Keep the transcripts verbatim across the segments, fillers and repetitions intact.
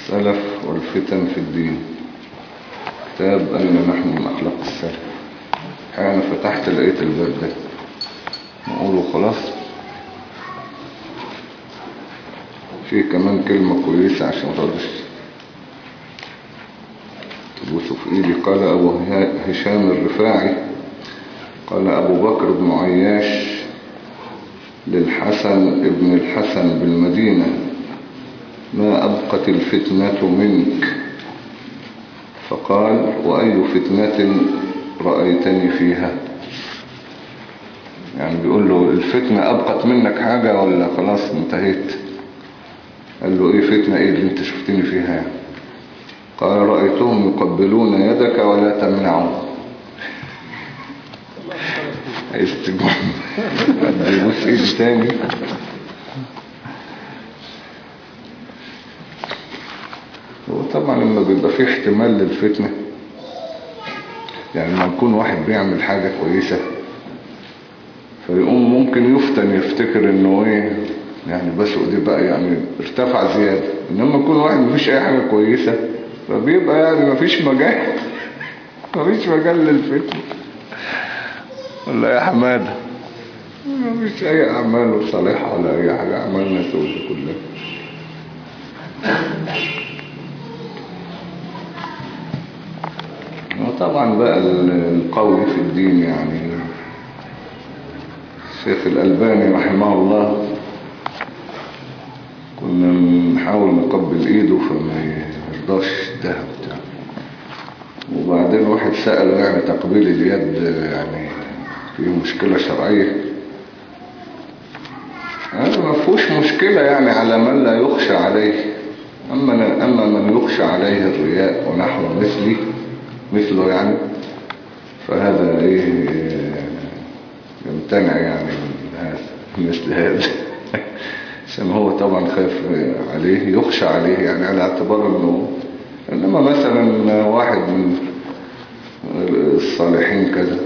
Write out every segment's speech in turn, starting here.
السلف والفتن في الدين، كتاب أين نحن من أخلاق السلف. أنا فتحت لقيت الباب ده نقوله خلاص. في كمان كلمة كويسة عشان تقدرش تبوسوا في إيدي. قال أبو هشام الرفاعي قال أبو بكر بن عياش للحسن ابن الحسن بالمدينة: ما أبقت الفتنة منك؟ فقال: وأي فتنة رأيتني فيها؟ يعني بيقول له الفتنة أبقت منك حاجة ولا خلاص انتهيت؟ قال له: ايه فتنة ايه اللي انت شفتني فيها يعني؟ قال: رأيتهم يقبلون يدك ولا تمنعهم. استجمع يبص ايدي تاني. وطبعا لما بيبقى فيه احتمال للفتنة، يعني لما يكون واحد بيعمل حاجة كويسة فيقوم ممكن يفتن يفتكر انه ايه يعني بس ودي بقى يعني ارتفع زيادة. انما يكون واحد مفيش اي حاجة كويسة فبيبقى يعني مفيش مجال مفيش مجال للفتنة. ولا يا حمادة مفيش اي اعمال صالحة ولا اي حاجة، اعمالنا سودة كلها. وطبعا بقى القول في الدين، يعني الشيخ الألباني رحمه الله كنا نحاول نقبل ايده فما يرضاش الذهب بتاعه. وبعدين واحد سأله يعني تقبيل اليد يعني فيه مشكلة شرعية؟ هذا ما فيهوش مشكلة يعني على من لا يخشى عليه. أما, أما من يخشى عليه الرياء ونحو مثلي مثله يعني فهذا ايه يمتنع يعني من هذا مثل هذا عشان هو طبعا خايف عليه يخشى عليه يعني على اعتبار انه. انما مثلا واحد من الصالحين كذا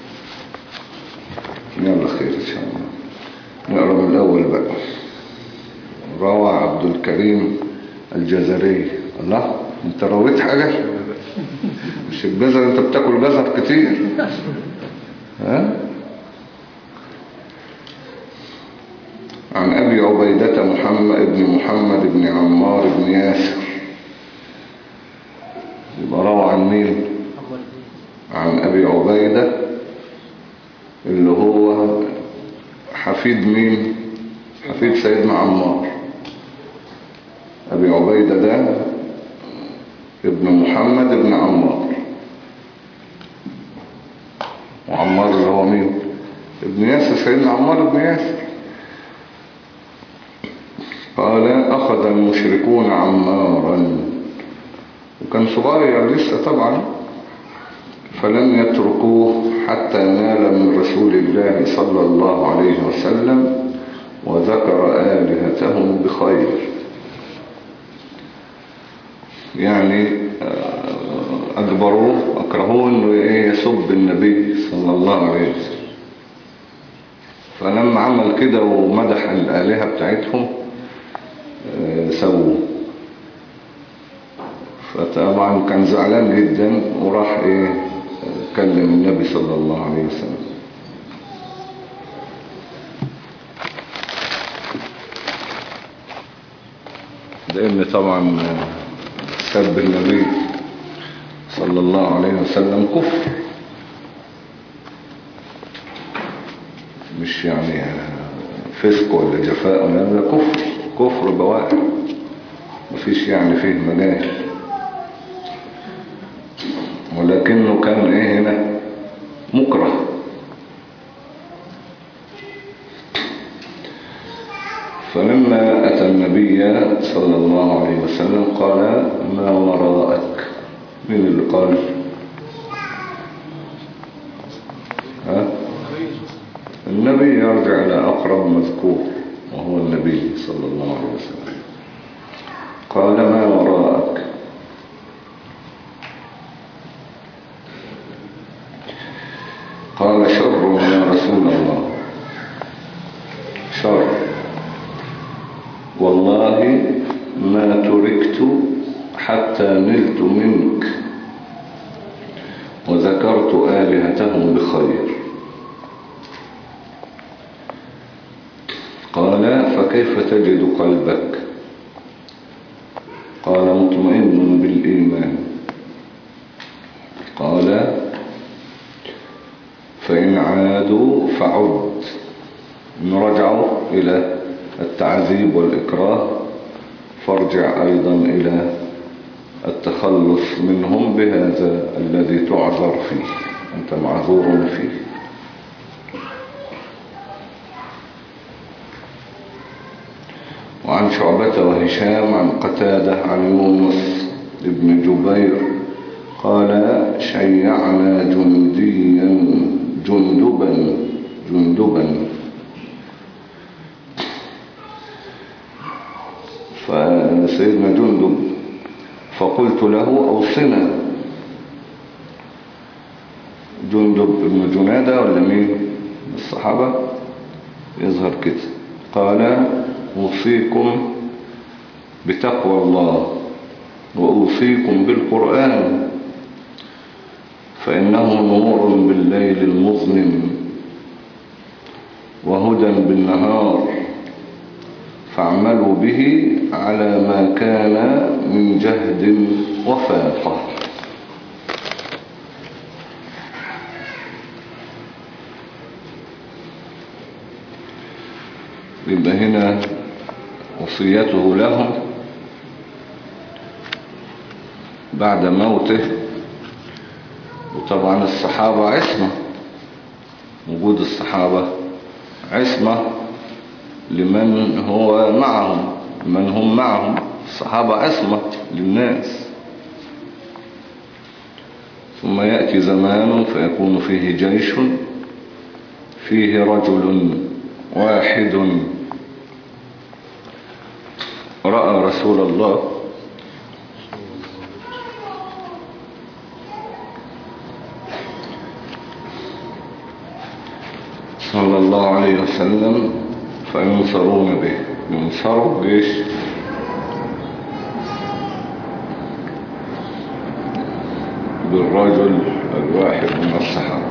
يلا خير ان شاء الله. نقرأ من الاول بقى. روى عبد الكريم الجزري. الله انت رويت حاجة؟ مش الجزر انت بتاكل جزر كتير ها؟ عن أبي عبيدة محمد ابن محمد بن عمار بن ياسر. يبقى روى عن مين؟ عن أبي عبيدة اللي هو حفيد مين؟ حفيد سيدنا عمار. أبي عبيدة ده ابن محمد بن عمار، وعمار اللي هو مين؟ ابن ياسر، سيدنا عمار بن ياسر. قال: أخذ المشركون عمارا، وكان صغير لسه طبعا، فلم يتركوه حتى نال من رسول الله صلى الله عليه وسلم وذكر آلهتهم بخير. يعني أجبروه أكرهوه أنه يسب النبي صلى الله عليه وسلم، فلما عمل كده ومدح الآلهة بتاعتهم سووا. فطبعا كان زعلان جدا وراح ايه كلم النبي صلى الله عليه وسلم. لأن طبعا سب النبي صلى الله عليه وسلم كفر، مش يعني فسق ولا جفاء، ولا كفر كفر بواح، مفيش يعني فيه مجال. ولكنه كان ايه هنا مكره. فلما أتى النبي صلى الله عليه وسلم قال: ما وراءك؟ مين اللي قال؟ ها؟ النبي يرجع إلى أقرب مذكور وهو النبي صلى الله عليه وسلم. قال: ما وراءك؟ قال: شر يا رسول الله، شر والله ما تركت حتى نلت منك وذكرت آلهتهم بخير. قال فكيف تجد قلبك؟ قال مطمئن بالإيمان. قال فإن عادوا فعد، إن رجعوا إلى التعذيب والإكراه فارجع أيضا إلى التخلص منهم بهذا الذي تعذر فيه، أنت معذور فيه. وعن شعبة وهشام عن قتادة عن يونس ابن جبير قال شيعنا جنديا جندبا جندبا فسيدنا جندب فقلت له أوصنا. جندب ابن جنادة ولا مين الصحابة يظهر كده. قال أوصيكم بتقوى الله وأوصيكم بالقرآن فإنه نور بالليل المظلم وهدى بالنهار فاعملوا به على ما كان من جهد وفاقة. يبقى هنا وصيته لهم بعد موته، وطبعا الصحابة عصمة، وجود الصحابة عصمة لمن هو معهم، من هم معهم. الصحابة عصمة للناس. ثم يأتي زمان فيكون فيه جيش فيه رجل واحد رأى رسول الله صلى الله عليه وسلم فينصرون به. ينصروا بإيش؟ بالرجل الواحد من الصحابة.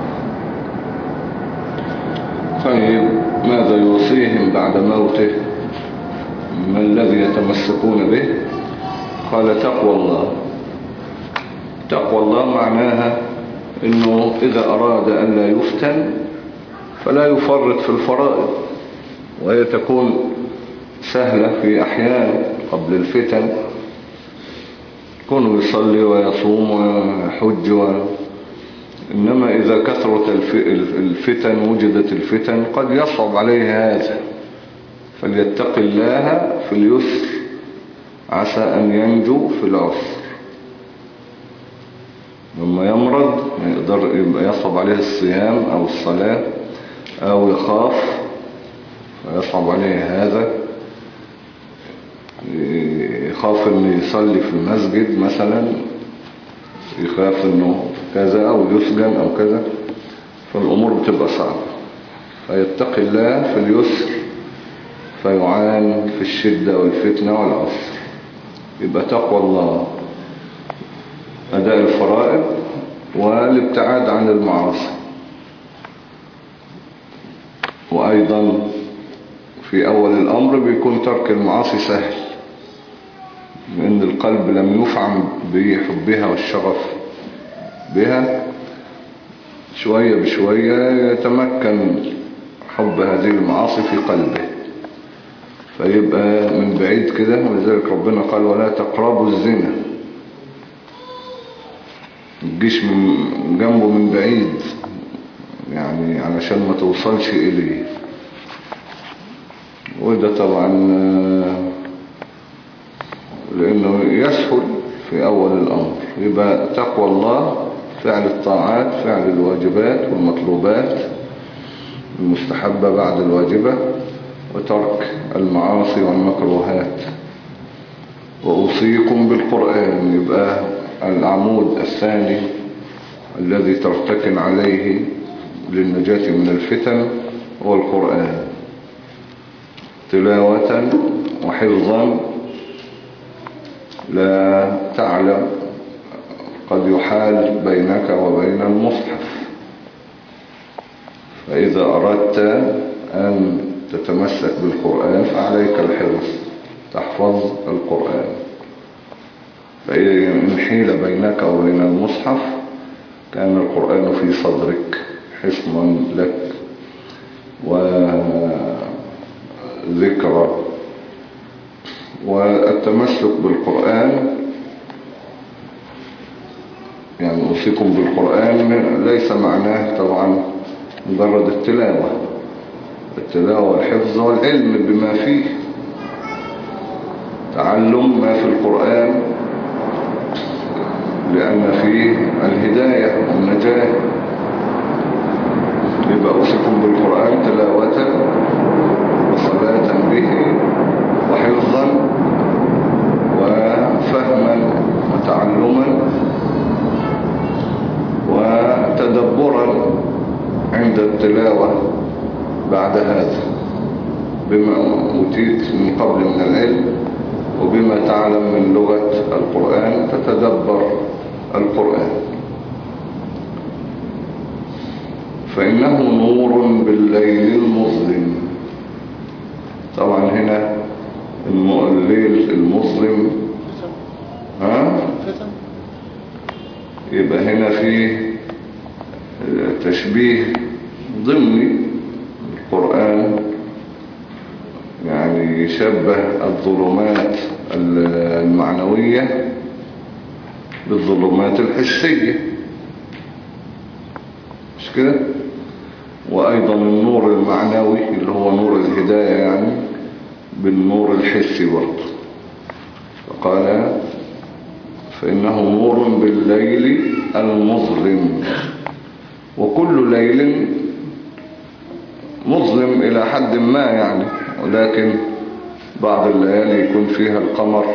طيب ماذا يوصيهم بعد موته؟ ما الذي يتمسكون به؟ قال تقوى الله. تقوى الله معناها انه اذا اراد ان لا يفتن فلا يفرط في الفرائض، وهي تكون سهلة في أحيان قبل الفتن، يكون يصلي ويصوم ويحج و... إنما إذا كثرت الفتن وجدت الفتن قد يصعب عليه هذا، فليتق الله في اليسر عسى أن ينجو في العسر. لما يمرض يقدر يبقى يصعب عليه الصيام أو الصلاة أو يخاف فيصعب عليه هذا، يخاف أنه يصلي في المسجد مثلا، يخاف أنه كذا أو يسجن أو كذا، فالأمور بتبقى صعبة، فيتقي الله في اليسر فيعان في الشدة والفتنة والعسر. يبقى تقوى الله أداء الفرائض والابتعاد عن المعاصي. وأيضا في أول الأمر بيكون ترك المعاصي سهل، لأن القلب لم يفعم بحبها والشغف بها، شوية بشوية يتمكن حب هذه المعاصي في قلبه فيبقى من بعيد كده. ولذلك ربنا قال ولا تقربوا الزنا، تجيش من جنبه من بعيد يعني علشان ما توصلش إليه. وده طبعا لأنه يسهل في أول الأمر. يبقى تقوى الله فعل الطاعات، فعل الواجبات والمطلوبات المستحبة بعد الواجبة، وترك المعاصي والمكروهات. وأوصيكم بالقرآن، يبقى العمود الثاني الذي ترتكن عليه للنجاة من الفتن هو القرآن، تلاوة وحفظا لا تعلم، قد يحال بينك وبين المصحف. فإذا أردت أن تتمسك بالقرآن فعليك الحفظ، تحفظ القرآن. فإن حيل بينك وبين المصحف كان القرآن في صدرك حصنا لك وذكرى. والتمسك بالقرآن يعني أوصيكم بالقرآن ليس معناه طبعا مجرد التلاوة. التلاوة والحفظ والعلم بما فيه، تعلم ما في القرآن، لأن فيه الهداية والنجاة. يبقى أوصيكم بالقرآن تلاوة وصلاة به وحفظا وفهما وتعلما وتدبرا عند التلاوة بعد هذا، بما أوتيت من قبل من العلم وبما تعلم من لغة القرآن تتدبر القرآن. فإنه نور بالليل المظلم. طبعا هنا الليل المظلم ها يبقى هنا فيه تشبيه ضمني. القرآن يعني يشبه الظلمات المعنوية بالظلمات الحسية، مش كده؟ وأيضا النور المعنوي اللي هو نور الهداية يعني بالنور الحسي برضه. فقال فإنه نور بالليل المظلم. وكل ليل مظلم إلى حد ما يعني، ولكن بعض الليالي يكون فيها القمر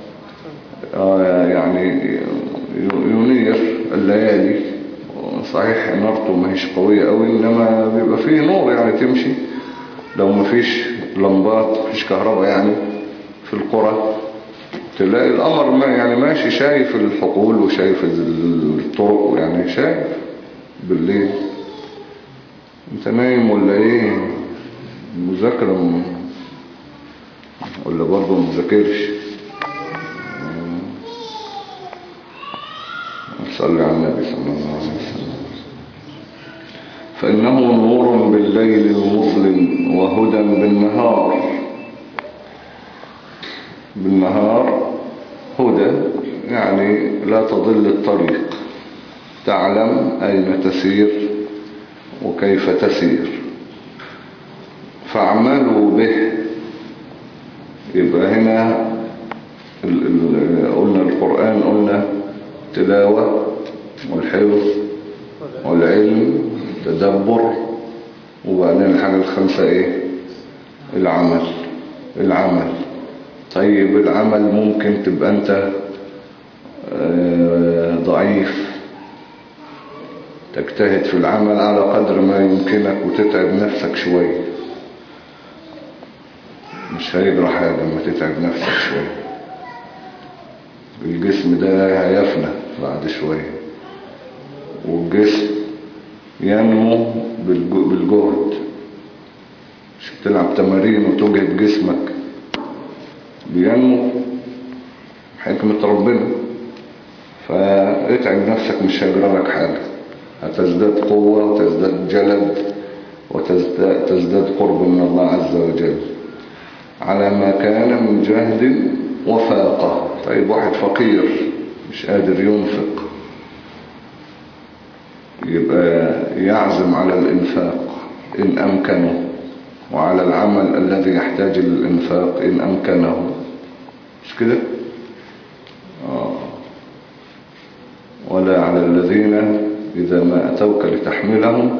يعني ينير الليالي. صحيح نارته ما هيش قوية قوي، إنما بيبقى فيه نور يعني تمشي. لو ما فيش لمبات، فيش كهرباء يعني في القرى، تلاقي القمر ما يعني ماشي شايف الحقول وشايف الطرق، يعني شايف بالليل. انت نايم ولا ايه؟ مذاكرة ولا برضه مذاكرش؟ صلي على النبي صلى الله عليه وسلم. فإنه نور بالليل المظلم وهدى بالنهار. بالنهار هدى يعني لا تضل الطريق، تعلم أين تسير وكيف تسير. فاعملوا به. يبقى هنا قلنا القرآن، قلنا تلاوة والحفظ والعلم تدبر، وبعدين الحاجة الخامسة ايه؟ العمل. العمل طيب العمل ممكن تبقى انت ضعيف، تجتهد في العمل على قدر ما يمكنك وتتعب نفسك شوية. مش هيجرى حاجة لما تتعب نفسك شوية. الجسم ده هيفنى بعد شوية، والجسم ينمو بالجهد. مش بتلعب تمارين وتجهد جسمك، بينمو حكمة ربنا. فاتعب نفسك مش هيجرى لك حاجة، هتزداد قوة وتزداد جلد وتزداد قرب من الله عز وجل على ما كان من جهد وفاقة. طيب واحد فقير مش قادر ينفق، يبقى يعزم على الإنفاق إن أمكنه، وعلى العمل الذي يحتاج للإنفاق إن أمكنه. مش كده؟ آه. ولا على الذين إذا ما أتوك لتحملهم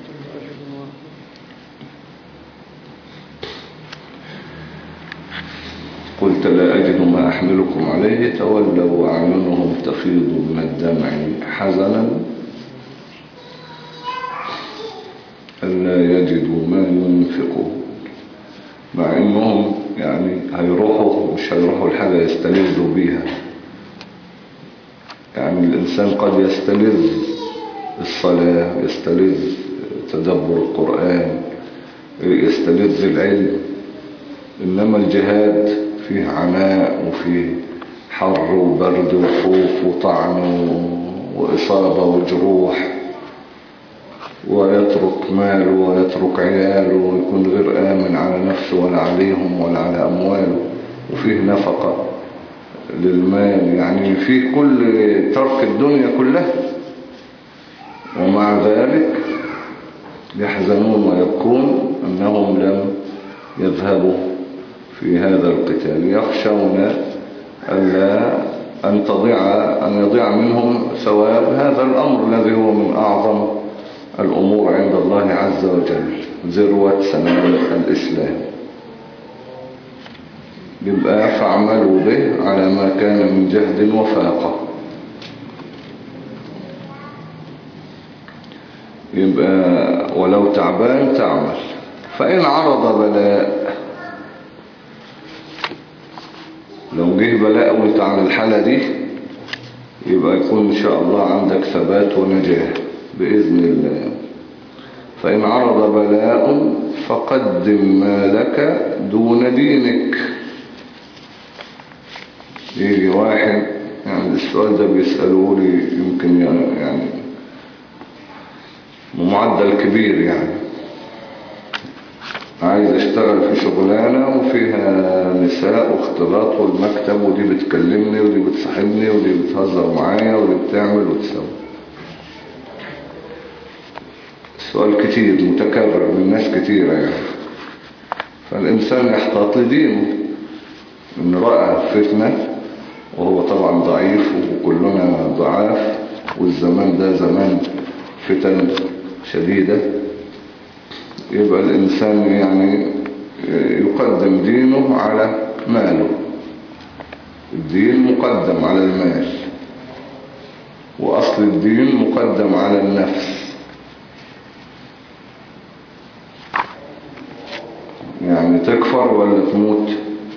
قلت لا أجد ما أحملكم عليه تولوا وأعينهم تفيض من الدمع حزنا ألا يجدوا ما ينفقون. مع أنهم يعني هيروحوا مش هيروحوا الحاجة يستلذوا بيها. يعني الإنسان قد يستلذ الصلاة، يستلذ تدبر القرآن، يستلذ العلم، إنما الجهاد فيه عناء وفيه حر وبرد وخوف وطعن وإصابة وجروح، ويترك ماله ويترك عياله ويكون غير آمن على نفسه ولا عليهم ولا على أمواله، وفيه نفقة للمال، يعني فيه كل ترك الدنيا كلها، ومع ذلك يحزنون ويبكون أنهم لم يذهبوا في هذا القتال، يخشون ألا أن تضيع أن يضيع منهم ثواب هذا الأمر الذي هو من أعظم الأمور عند الله عز وجل، ذروة سنام الإسلام. يبقى فاعملوا به على ما كان من جهد وفاقة. يبقى ولو تعبان تعمل. فإن عرض بلاء، لو جه بلاء وانت على الحالة دي، يبقى يكون إن شاء الله عندك ثبات ونجاح بإذن الله. فإن عرض بلاء فقدم مالك دون دينك. يجي واحد، يعني السؤال ده بيسألوه لي يمكن يعني بمعدل كبير، يعني عايز اشتغل في شغلانة وفيها نساء واختلاط والمكتب، ودي بتكلمني ودي بتصاحبني ودي بتهزر معايا ودي بتعمل وتسوي. سؤال كتير متكرر من ناس كتيرة يعني. فالإنسان يحتاط لدينه، إن رأى فتنة وهو طبعا ضعيف وكلنا ضعاف، والزمان ده زمان فتن شديدة، يبقى الإنسان يعني يقدم دينه على ماله. الدين مقدم على المال، وأصل الدين مقدم على النفس. يعني تكفر ولا تموت؟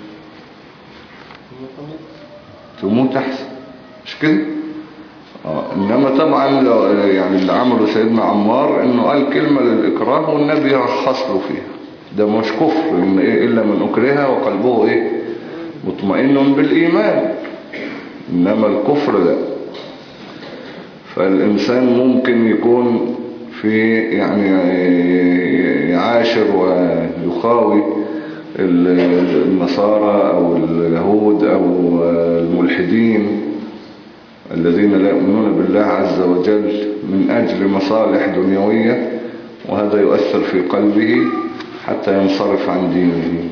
تموت أحسن، مش كده؟ آه. إنما طبعا لو يعني اللي عمله سيدنا عمار إنه قال كلمة للإكراه والنبي رخص له فيها، ده مش كفر، إن إيه إلا من أكرهه وقلبه إيه مطمئن بالإيمان، إنما الكفر لا. فالإنسان ممكن يكون في يعني يعاشر ويخاوي النصارى أو اليهود أو الملحدين الذين لا يؤمنون بالله عز وجل من أجل مصالح دنيوية، وهذا يؤثر في قلبه حتى ينصرف عن دينه.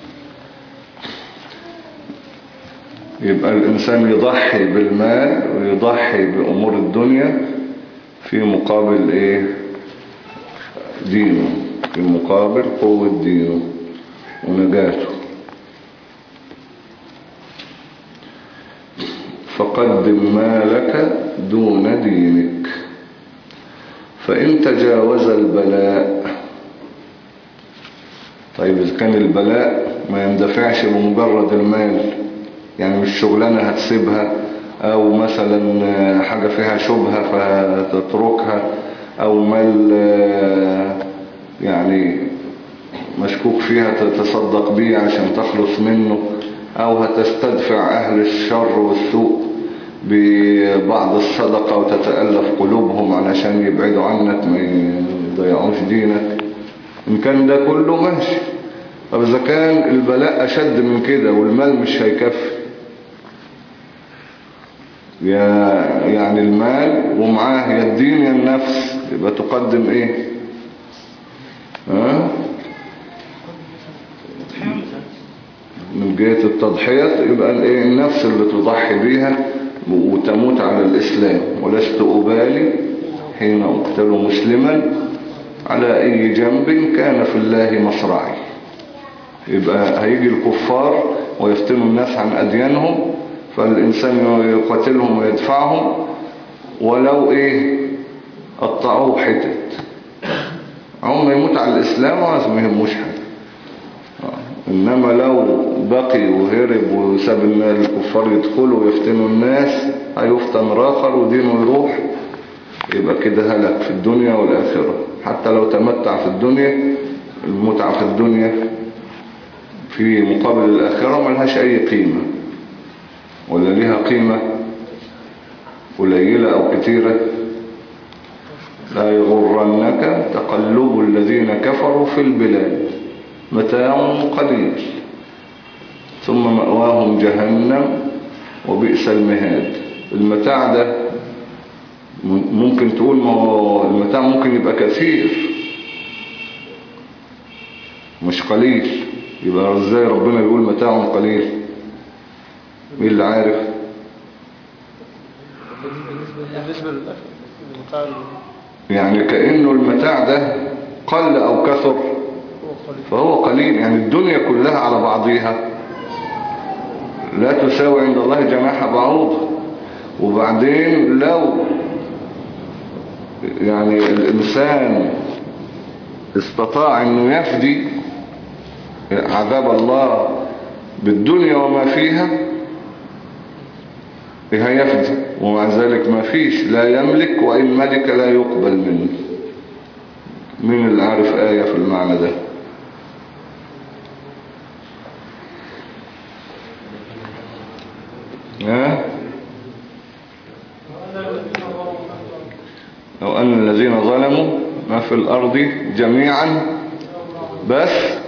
يبقى الإنسان يضحي بالمال ويضحي بأمور الدنيا في مقابل إيه؟ دينه، في مقابل قوة دينه ونجاته. فقدم مالك دون دينك. فإن تجاوز البلاء، طيب إذا كان البلاء ما يندفعش بمجرد المال، يعني مش شغلانة هتسيبها، أو مثلا حاجة فيها شبهة فتتركها، أو مال يعني مشكوك فيها تتصدق بيه عشان تخلص منه، أو هتستدفع أهل الشر والسوء ببعض الصدقة وتتألف قلوبهم علشان يبعدوا عنك ما يضيعوش دينك. إن كان ده كله ماشي. طب إذا كان البلاء أشد من كده والمال مش هيكفي، يعني المال ومعاه يا الدين يا النفس، يبقى تقدم إيه؟ ها؟ من جهة التضحية يبقى الايه النفس اللي تضحي بيها وتموت على الإسلام. ولست أبالي حين أقتل مسلما على أي جنب كان في الله مصرعي. يبقى هيجي الكفار ويفتنوا الناس عن أديانهم، فالإنسان يقاتلهم ويدفعهم ولو إيه قطعوه حتت، هم يموت على الإسلام وما يهموش حاجة. إنما لو بقي وهرب وساب الكفار يدخلوا ويفتنوا الناس هيفتن آخر ودينه يروح، يبقى كده هلك في الدنيا والآخرة. حتى لو تمتع في الدنيا، المتعة في الدنيا في مقابل الآخرة ملهاش أي قيمة، ولا ليها قيمة قليلة أو كتيرة. لا يغرنك تقلب الذين كفروا في البلاد متاع قليل ثم مأواهم جهنم وبئس المهاد. المتاع ده ممكن تقول ما هو المتاع ممكن يبقى كثير مش قليل، يبقى ازاي ربنا بيقول متاع قليل؟ مين اللي عارف؟ بالنسبة للمتاع يعني كأنه المتاع ده قل أو كثر فهو قليل. يعني الدنيا كلها على بعضيها لا تساوي عند الله جناح بعوضة. وبعدين لو يعني الإنسان استطاع أنه يفدي عذاب الله بالدنيا وما فيها هيفدي، ومع ذلك ما فيش، لا يملك وإن ملك لا يقبل منه. مين اللي عارف آية في المعنى ده؟ ها؟ لو أن الذين ظلموا ما في الأرض جميعا بس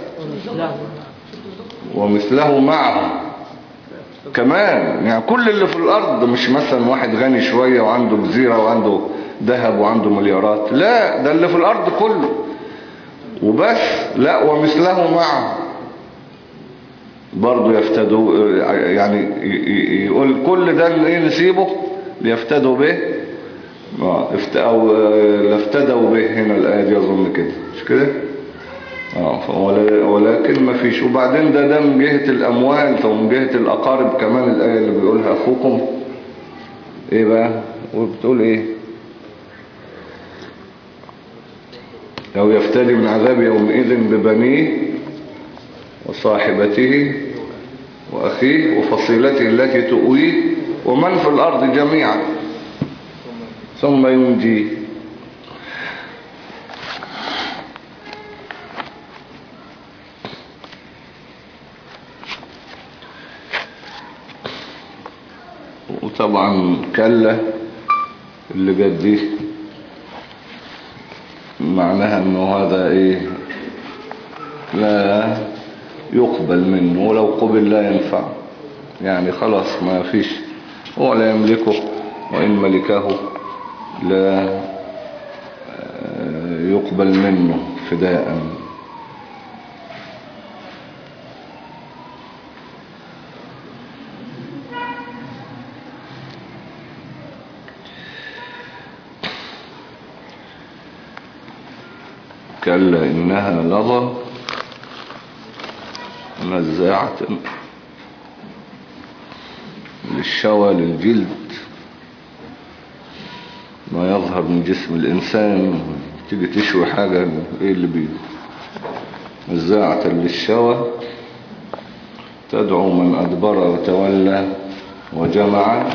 ومثله معه كمان. يعني كل اللي في الأرض، مش مثلا واحد غني شوية وعنده جزيرة وعنده ذهب وعنده مليارات، لا، ده اللي في الأرض كله وبس. لا، ومثله معه برضو يفتدوا، يعني يقول كل ده اللي نسيبه ليفتدوا به أو لافتدوا به. هنا الآية دي أظن كده، مش كده؟ آه ولكن ما فيش. وبعدين ده ده من جهة الأموال، ومن جهة الأقارب كمان. الآية اللي بيقولها أخوكم إيه بقى؟ وبتقول إيه؟ لو يفتدي من عذاب يومئذ ببنيه وصاحبته وأخيه وفصيلته التي تؤويه ومن في الأرض جميعا ثم ينجيه. وطبعا كلا اللي جت دي معناها انه هذا ايه، لا يقبل منه، ولو قبل لا ينفع. يعني خلاص ما فيش، هو لا يملكه وإن ملكه لا يقبل منه فداء. كلا إنها لظى نزاعة للشوى للجلد، ما يظهر من جسم الإنسان. تيجي تشوي حاجة إيه اللي بيه؟ نزاعة للشوى تدعو من أدبر وتولى وجمع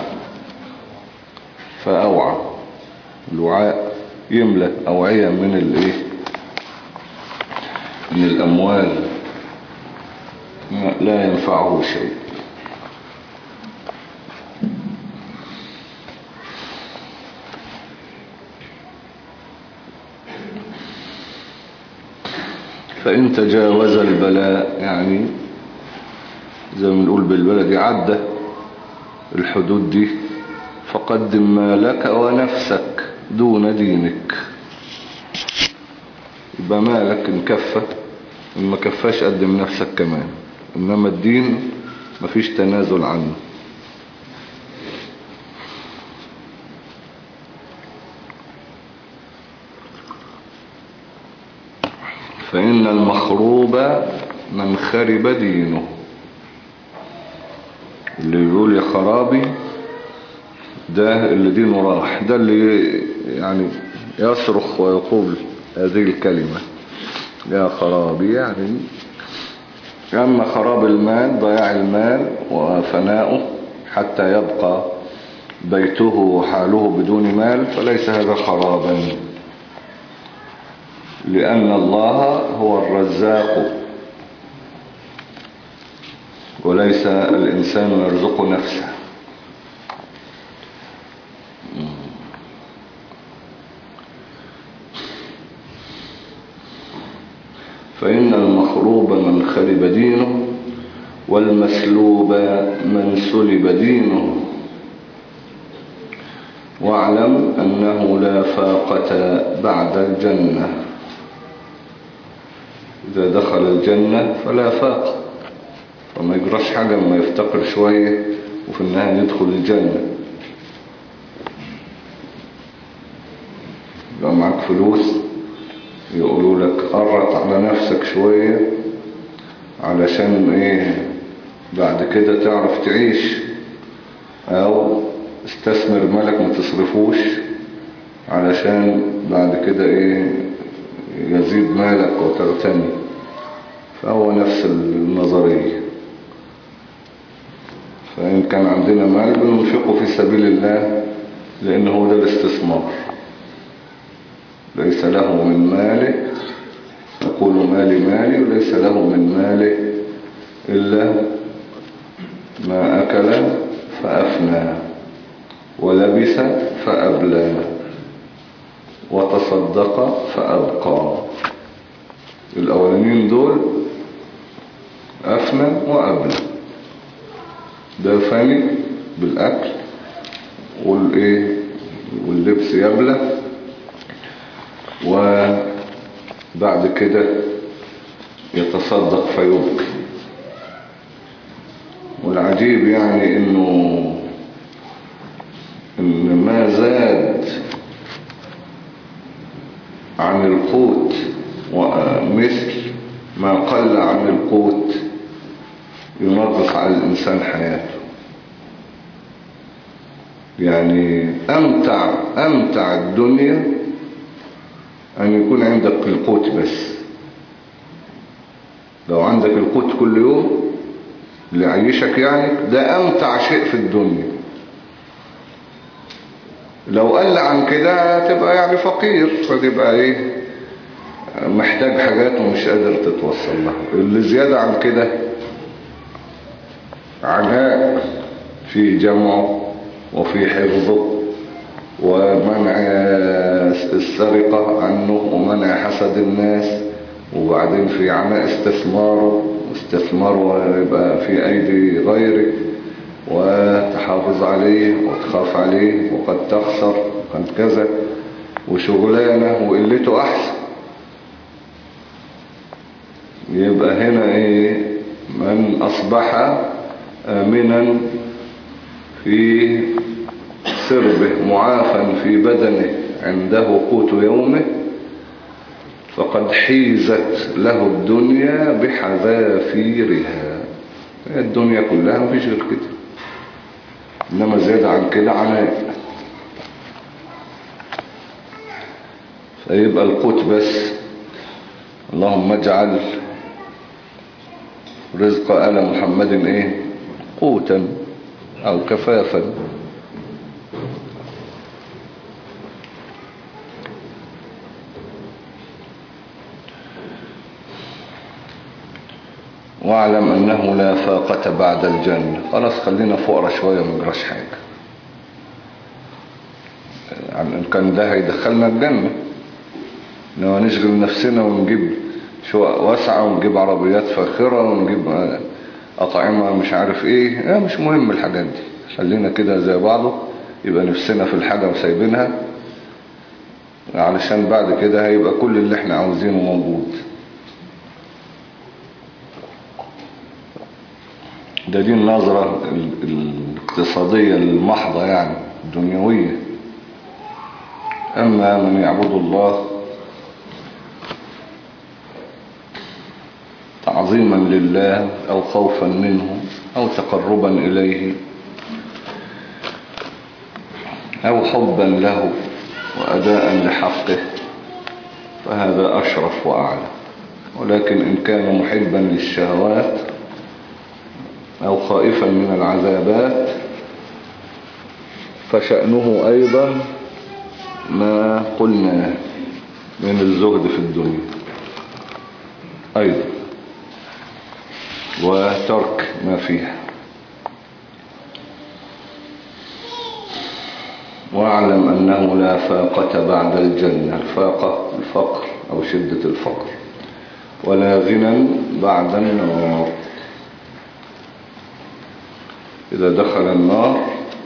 فأوعى. الوعاء يملأ أوعية من الإيه، من الأموال لا ينفعه شيء. فإن تجاوز البلاء، يعني زي ما نقول بالبلد عدى الحدود دي، فقدم مالك ونفسك دون دينك. يبقى مالك انكفى، إن ما كفاش قدم نفسك كمان. إنما الدين مفيش تنازل عنه. فإن المخروب من خرب دينه. اللي يقول يا خرابي ده اللي دينه راح، ده اللي يعني يصرخ ويقول هذه الكلمة يا خرابي، يعني أما خراب المال ضياع المال وفناؤه حتى يبقى بيته وحاله بدون مال فليس هذا خرابا، لأن الله هو الرزاق وليس الإنسان يرزق نفسه. فإن المخروب من خرب دينه والمسلوب من سلب دينه. واعلم أنه لا فاقة بعد الجنة. إذا دخل الجنة فلا فاقة، فما يجراش حاجة ما يفتقر شوية وفي النهاية يدخل الجنة. لو معك فلوس يقولوا لك قرط على نفسك شوية علشان ايه بعد كده تعرف تعيش، او استثمر مالك ما تصرفوش علشان بعد كده ايه يزيد مالك وتغتني. فهو نفس النظرية. فإن كان عندنا مال بننفقه في سبيل الله لأنه هو ده الاستثمار. ليس له من ماله، يقول مالي مالي، وليس له من ماله إلا ما أكل فأفنى ولبس فأبلى وتصدق فأبقى. الأولين دول أفنى وأبلى، ده فاني بالأكل والإيه واللبس يبلى، وبعد كده يتصدق فيبقي. والعجيب يعني إنه إن ما زاد عن القوت ومثل ما قل عن القوت ينغص على الإنسان حياته. يعني أمتع أمتع الدنيا أن يكون عندك القوت بس. لو عندك القوت كل يوم اللي يعيشك يعني ده أمتع شيء في الدنيا. لو قل عن كده تبقى يعني فقير، فتبقى ايه محتاج حاجات ومش قادر تتوصل لها. اللي زيادة عن كده عناء في جمعه وفي حفظه ومنع السرقة عنه ومنع حسد الناس، وبعدين في عناء استثماره واستثماره يبقى في أيدي غيره وتحافظ عليه وتخاف عليه وقد تخسر وقد كذا، وشغلانه وقلته أحسن. يبقى هنا ايه من أصبح آمنا في سربه معافا في بدنه عنده قوت يومه فقد حيزت له الدنيا بحذافيرها. الدنيا كلها مفيش غير كده، إنما زيادة عن كده عناء. فيبقى القوت بس. اللهم اجعل رزق آل محمد ايه قوتا او كفافا. واعلم انه لا فاقة بعد الجنة. خلاص خلينا فقراء شوية ما نجراش حاجة. يعني كان ده هيدخلنا الجنة، لو نشغل نفسنا ونجيب شقق واسعة ونجيب عربيات فاخرة ونجيب أطعمة مش عارف ايه، اه مش مهم الحاجات دي. خلينا كده زي بعضه، يبقى نفسنا في الحاجة وسايبينها علشان بعد كده هيبقى كل اللي احنا عاوزينه موجود. ده دي النظرة الاقتصادية المحضة يعني الدنيوية. أما من يعبد الله تعظيما لله أو خوفا منه أو تقربا إليه أو حبا له وأداء لحقه فهذا أشرف وأعلى. ولكن إن كان محبا للشهوات أو خائفا من العذابات فشأنه أيضا ما قلنا من الزهد في الدنيا أيضا وترك ما فيها. واعلم أنه لا فاقة بعد الجنة، الفاقة الفقر أو شدة الفقر، ولا غنى بعد النار. إذا دخل النار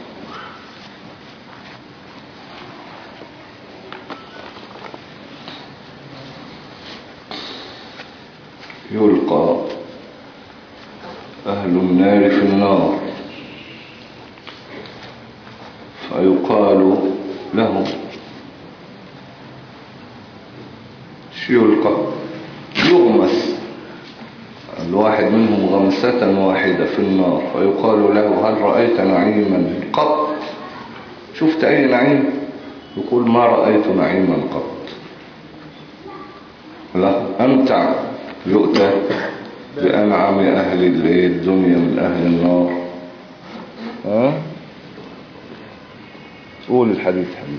يلقى أهل النار في النار فيقال لهم شو يلقى؟ يغمس الواحد منهم غمسة واحدة في النار فيقال له هل رأيت نعيما قط؟ شفت أي نعيم؟ يقول ما رأيت نعيما قط. لا أمتع، يؤتى بأنعم أهل الدنيا من أهل النار. ها؟ قول الحديث حبيبي.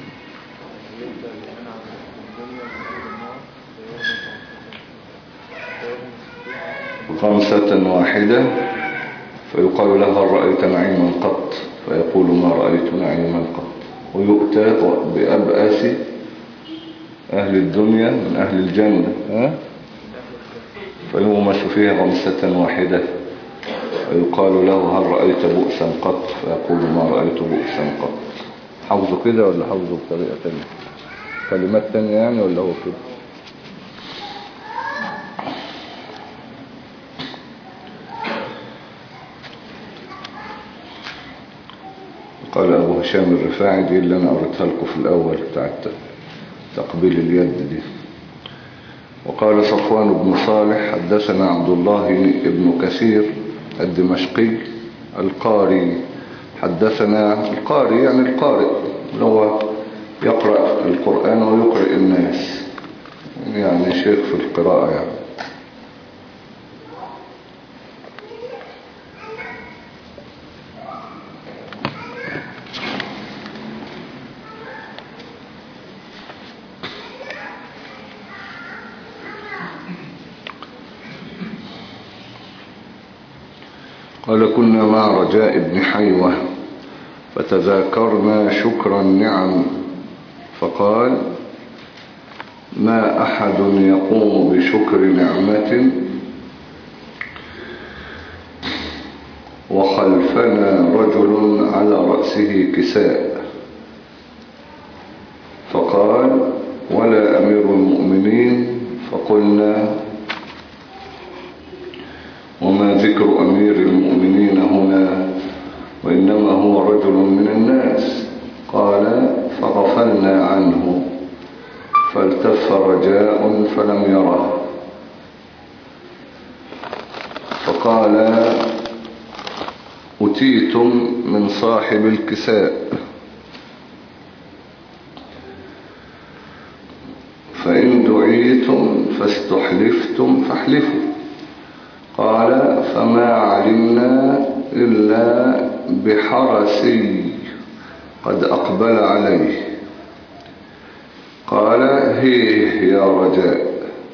غمسة واحدة فيقال له هل رأيت نعيما قط؟ فيقول ما رأيت نعيما قط. ويؤتى بأبأس أهل الدنيا من أهل الجنة ها؟ فيغمس فيها غمسة واحدة فيقال له هل رأيت بؤسا قط؟ فيقول ما رأيت بؤسا قط. حفظه كده ولا حفظه بطريقة تانية؟ كلمات تانية يعني ولا هو كده؟ قال أبو هشام الرفاعي دي اللي أنا قريتها لكم في الأول بتاعت تقبيل اليد دي. وقال صفوان بن صالح حدثنا عبد الله بن كثير الدمشقي القاري حدثنا القاري يعني القارئ اللي هو يقرأ القرآن ويقرأ الناس يعني شيخ في القراءة يعني. قال كنا مع رجاء بن حيوة فتذاكرنا شكر النعم فقال ما أحد يقوم بشكر نعمة وخلفنا رجل على رأسه كساء فقال ولا أمير المؤمنين فقلنا وما ذكر أمير المؤمنين هنا وإنما هو رجل من الناس. قال فغفلنا عنه فالتف رجاء فلم يره فقال أتيتم من صاحب الكساء فإن دعيتم فاستحلفتم فاحلفوا. قال فما علمنا إلا بحرسي قد أقبل عليه. قال هيه يا رجاء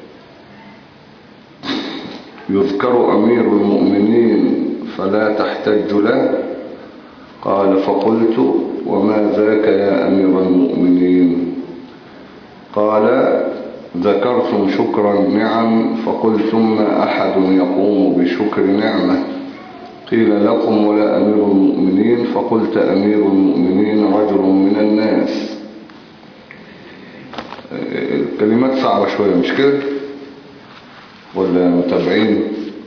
يذكر أمير المؤمنين فلا تحتج له؟ قال فقلت وما ذاك يا أمير المؤمنين؟ قال ذكرتم شكر النعم فقلتم ما أحد يقوم بشكر نعمة قيل لكم ولا أمير المؤمنين فقلت أمير المؤمنين رجل من الناس. الكلمات صعبة شوية مش كده ولا متابعين؟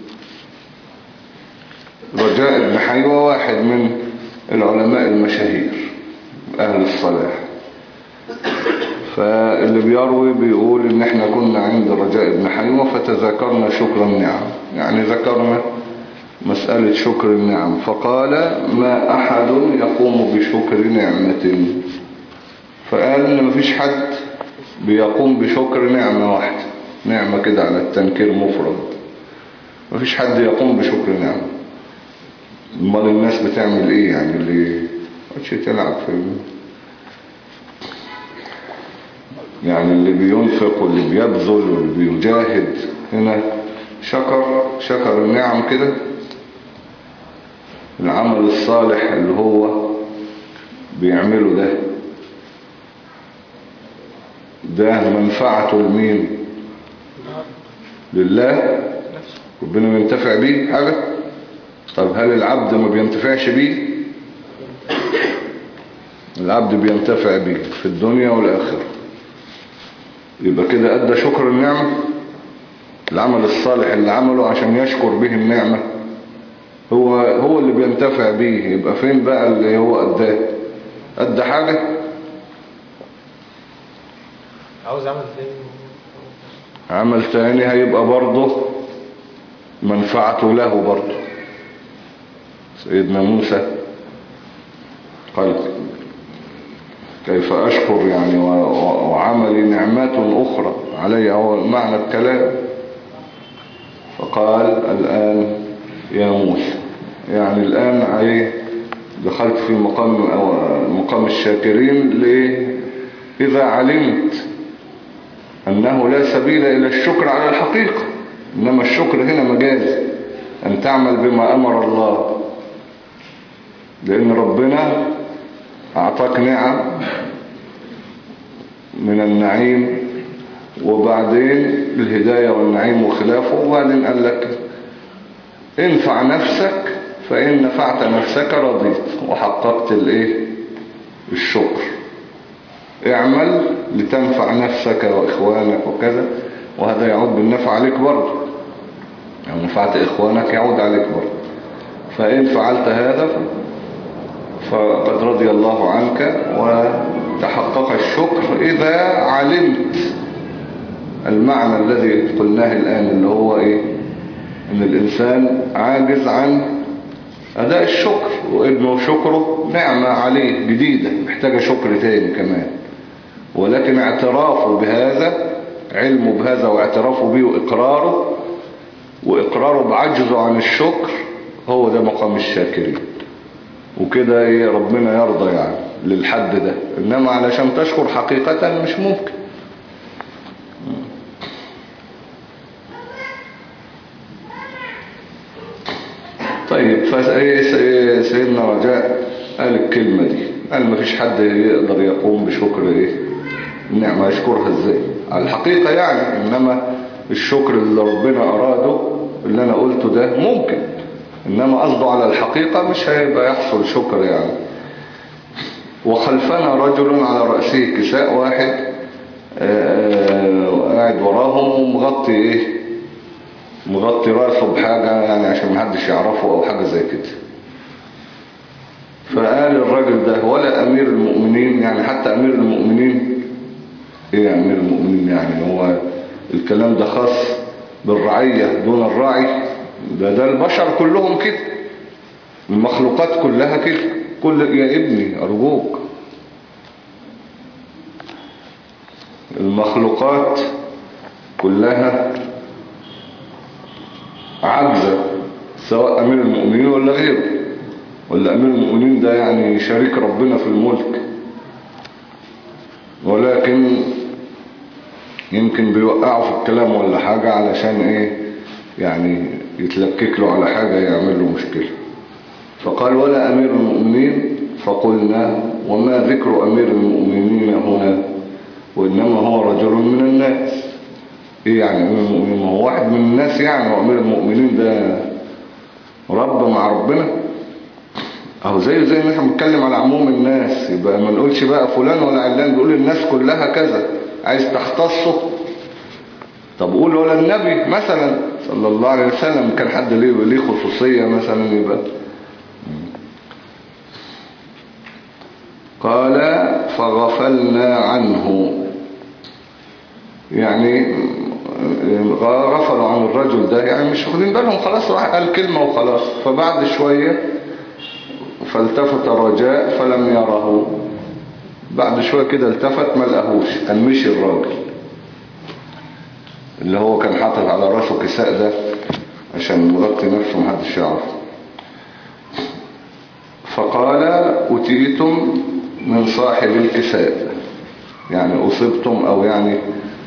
رجاء بن حيوة واحد من العلماء المشاهير أهل الصلاح فاللي بيروي بيقول ان احنا كنا عند رجاء بن حيوة فتذكرنا شكر النعم يعني ذكرنا مسألة شكر النعم فقال ما أحد يقوم بشكر نعمة فقال ان مفيش حد بيقوم بشكر نعمة واحدة نعمة كده على التنكير مفرد. مفيش حد يقوم بشكر نعمة. امال الناس بتعمل ايه يعني؟ اللي مش تلعب في يعني اللي بينفق واللي بيبذل واللي بيجاهد هنا شكر شكر النعم كده. العمل الصالح اللي هو بيعمله ده ده منفعته لمين؟ لله. ربنا بينتفع بيه حاجة. طب هل العبد ما بينتفعش بيه؟ العبد بينتفع بيه في الدنيا والآخرة. يبقى كده أدى شكر النعمة. العمل الصالح اللي عمله عشان يشكر به النعمة هو هو اللي بينتفع بيه. يبقى فين بقى اللي هو أداه؟ أدى حاجة؟ عاوز عمل تاني. عمل تاني هيبقى برضه منفعته له برضه. سيدنا موسى قال كيف أشكر يعني وعملي نعمات أخرى علي، هو معنى الكلام. فقال الآن يا موسى، يعني الآن عليه دخلت في مقام أو مقام الشاكرين. ليه؟ إذا علمت أنه لا سبيل إلى الشكر على الحقيقة، إنما الشكر هنا مجاز، أن تعمل بما أمر الله، لأن ربنا أعطاك نعم من النعيم وبعدين الهداية والنعيم وخلافه، وبعدين قال لك انفع نفسك، فإن نفعت نفسك رضيت وحققت الايه الشكر. اعمل لتنفع نفسك وإخوانك وكذا، وهذا يعود بالنفع عليك برضه، يعني نفعت إخوانك يعود عليك برضه. فإن فعلت هذا فقد رضي الله عنك وتحقق الشكر إذا علمت المعنى الذي قلناه الآن، اللي هو إيه؟ إن الإنسان عاجز عن أداء الشكر، وإنه شكره نعمة عليه جديدة محتاجة شكر تاني كمان، ولكن اعترافه بهذا، علمه بهذا واعترافه به وإقراره وإقراره بعجزه عن الشكر، هو ده مقام الشاكرين. وكده ايه ربنا يرضى يعني للحد ده. انما علشان تشكر حقيقة مش ممكن. طيب فسيدنا رجاء قال الكلمة دي، قال ما فيش حد يقدر يقوم بشكر ايه النعمة، يشكرها ازاي على الحقيقة يعني. انما الشكر اللي ربنا اراده اللي انا قلته ده ممكن، إنما قصده على الحقيقة مش هيبقى يحصل شكر يعني. وخلفنا رجل على رأسه كساء، واحد قاعد وراهم ومغطي ايه مغطي رأسه بحاجة يعني عشان محدش يعرفه او حاجة زي كده. فقال الراجل ده ولا أمير المؤمنين، يعني حتى أمير المؤمنين ايه أمير المؤمنين يعني؟ هو الكلام ده خاص بالرعية دون الراعي، ده ده البشر كلهم كده، المخلوقات كلها كده. كل يا ابني أرجوك، المخلوقات كلها عجزة، سواء أمير المؤمنين ولا غيره. ولا أمير المؤمنين ده يعني شريك ربنا في الملك، ولكن يمكن بيوقعوا في الكلام ولا حاجة علشان ايه يعني يتلكك له على حاجة يعمل له مشكلة. فقال ولا أمير المؤمنين، فقلنا وما ذكر أمير المؤمنين هنا، وإنما هو رجل من الناس. ايه يعني أمير المؤمنين؟ ما هو واحد من الناس يعني، وأمير المؤمنين ده رب مع ربنا. اهو زي زي ما احنا بنتكلم على عموم الناس، يبقى ما نقولش بقى فلان ولا علان، بيقول الناس كلها كذا، عايز تختصه. طب قول ولا النبي مثلا صلى الله عليه وسلم، كان حد ليه ليه خصوصية مثلا يبقى. قال فغفلنا عنه، يعني غفلوا عن الرجل ده، يعني مش واخدين بالهم، خلاص راح قال كلمة وخلاص. فبعد شوية فالتفت رجاء فلم يره، بعد شوية كده التفت ما لقاهوش، كان مشي الراجل. اللي هو كان حاطط على راسه كساء ده عشان مغطي نفسه محدش يعرف. فقال أتيتم من صاحب الكساء، يعني أصبتم أو يعني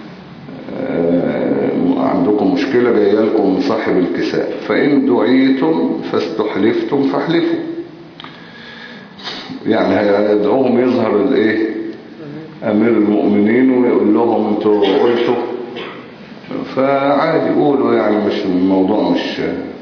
عندكم مشكلة جاية لكم من صاحب الكساء، فإن دعيتم فاستحلفتم فاحلفوا. يعني هيدعوهم يظهر الايه أمير المؤمنين ويقول لهم انتوا قلتوا، فعادي يقولوا يعني مش الموضوع مش.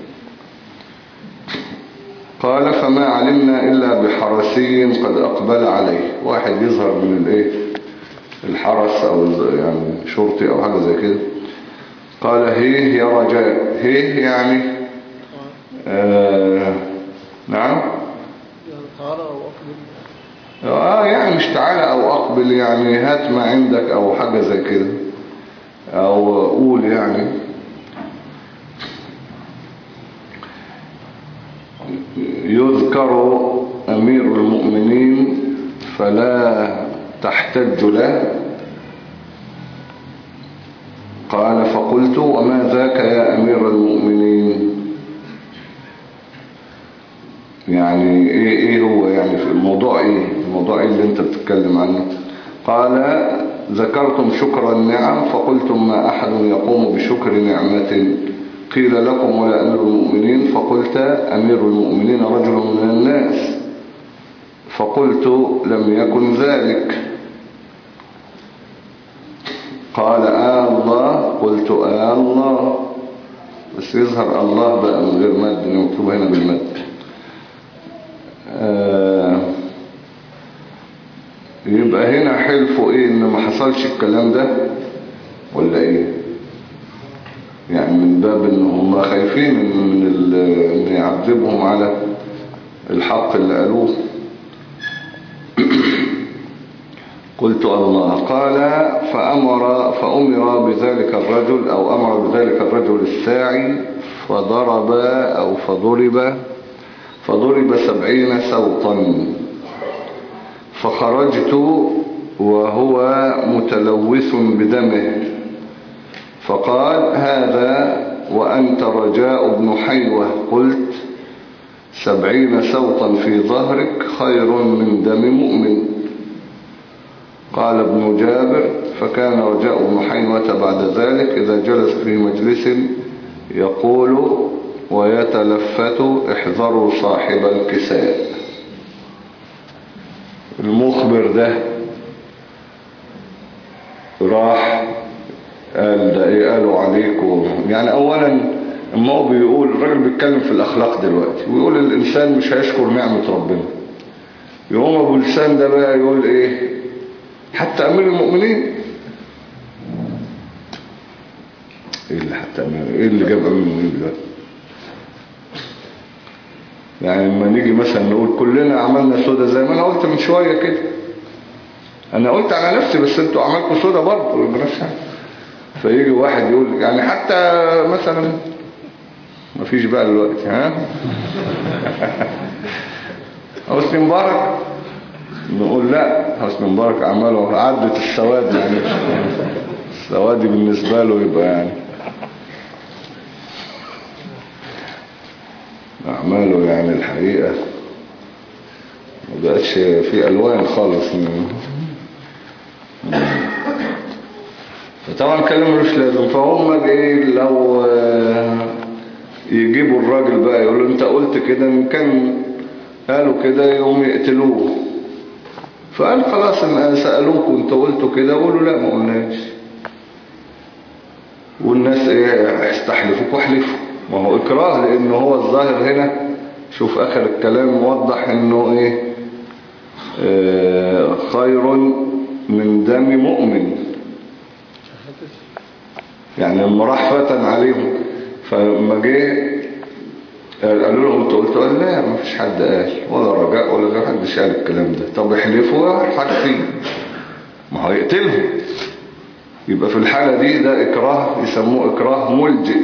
قال فما علمنا إلا بحرسي قد أقبل عليه، واحد يظهر من الايه الحرس أو يعني شرطي أو حاجة زي كده. قال هيه يا رجاء، هيه يعني آه نعم تعالى أو أقبل، اه يعني مش تعالى أو أقبل، يعني هات ما عندك أو حاجة زي كده، أو قول يعني. يذكر أمير المؤمنين فلا تحتج له. قال فقلت وما ذاك يا أمير المؤمنين، يعني ايه ايه هو يعني في الموضوع ايه الموضوع ايه اللي انت بتتكلم عنه؟ قال ذكرتم شكر النعم فقلتم ما أحد يقوم بشكر نعمة قيل لكم ولا أمير المؤمنين، فقلت أمير المؤمنين رجل من الناس، فقلت لم يكن ذلك. قال آه الله، قلت آه الله، بس يظهر الله بقى من غير مد، مكتوب هنا بالمد. آه يبقى هنا حلفوا ايه ان ما حصلش الكلام ده ولا ايه؟ يعني من باب ان هم خايفين من ان يعذبهم على الحق اللي قالوه. قلت الله. قال فأمر, فأمر بذلك الرجل أو أمر بذلك الرجل الساعي فضرب أو فضرب فضرب سبعين سوطا، فخرجت وهو متلوث بدمه، فقال هذا وأنت رجاء بن حيوة، قلت سبعين سوطا في ظهرك خير من دم مؤمن. قال ابن جابر فكان رجاء بن حيوة بعد ذلك إذا جلس في مجلس يقول ويتلفت احذروا صاحب الكساء. المخبر ده راح قال ده ايه قالوا عليكم، يعني اولا اما هو بيقول الراجل بيتكلم في الاخلاق دلوقتي ويقول الانسان مش هيشكر نعمة ربنا، يقوم ابو لسان ده بقى يقول ايه حتى امير المؤمنين. ايه اللي حتى امير ايه اللي جاب امير المؤمنين ده؟ يعني لما نيجي مثلا نقول كلنا عملنا سودا زي ما انا قلت من شوية كده، انا قلت على نفسي بس انتوا عملكوا سودا برضه بنفسها. فيجي واحد يقول يعني حتى مثلا ما فيش بقى دلوقتي ها حسني مبارك، نقول لا حسني مبارك عمله عدت السواد، يعني السواد بالنسبة له يبقى يعني أعماله يعني الحقيقة ما بقتش في ألوان خالص. فطبعا كلام ملوش لازم. فهم ايه لو يجيبوا الراجل بقى يقولوا انت قلت كده، ان كان قالوا كده يقوم يقتلوه. فقال خلاص ان سألوك وانت قلتوا كده قولوا لا ما قلناش، والناس ايه استحلفوك واحلفوا. ما هو اكراه، لانه هو الظاهر هنا شوف اخر الكلام موضح انه ايه اه خير من دم مؤمن، يعني لما راح فتن عليهم فلما جه قالوا لهم انتوا قلتوا، قال لا ما فيش حد قال ولا رجاء ولا غير حد قال الكلام ده. طب احلفوا حاجتين، ما هو يقتلهم. يبقى في الحالة دي ده اكراه، يسموه اكراه ملجئ.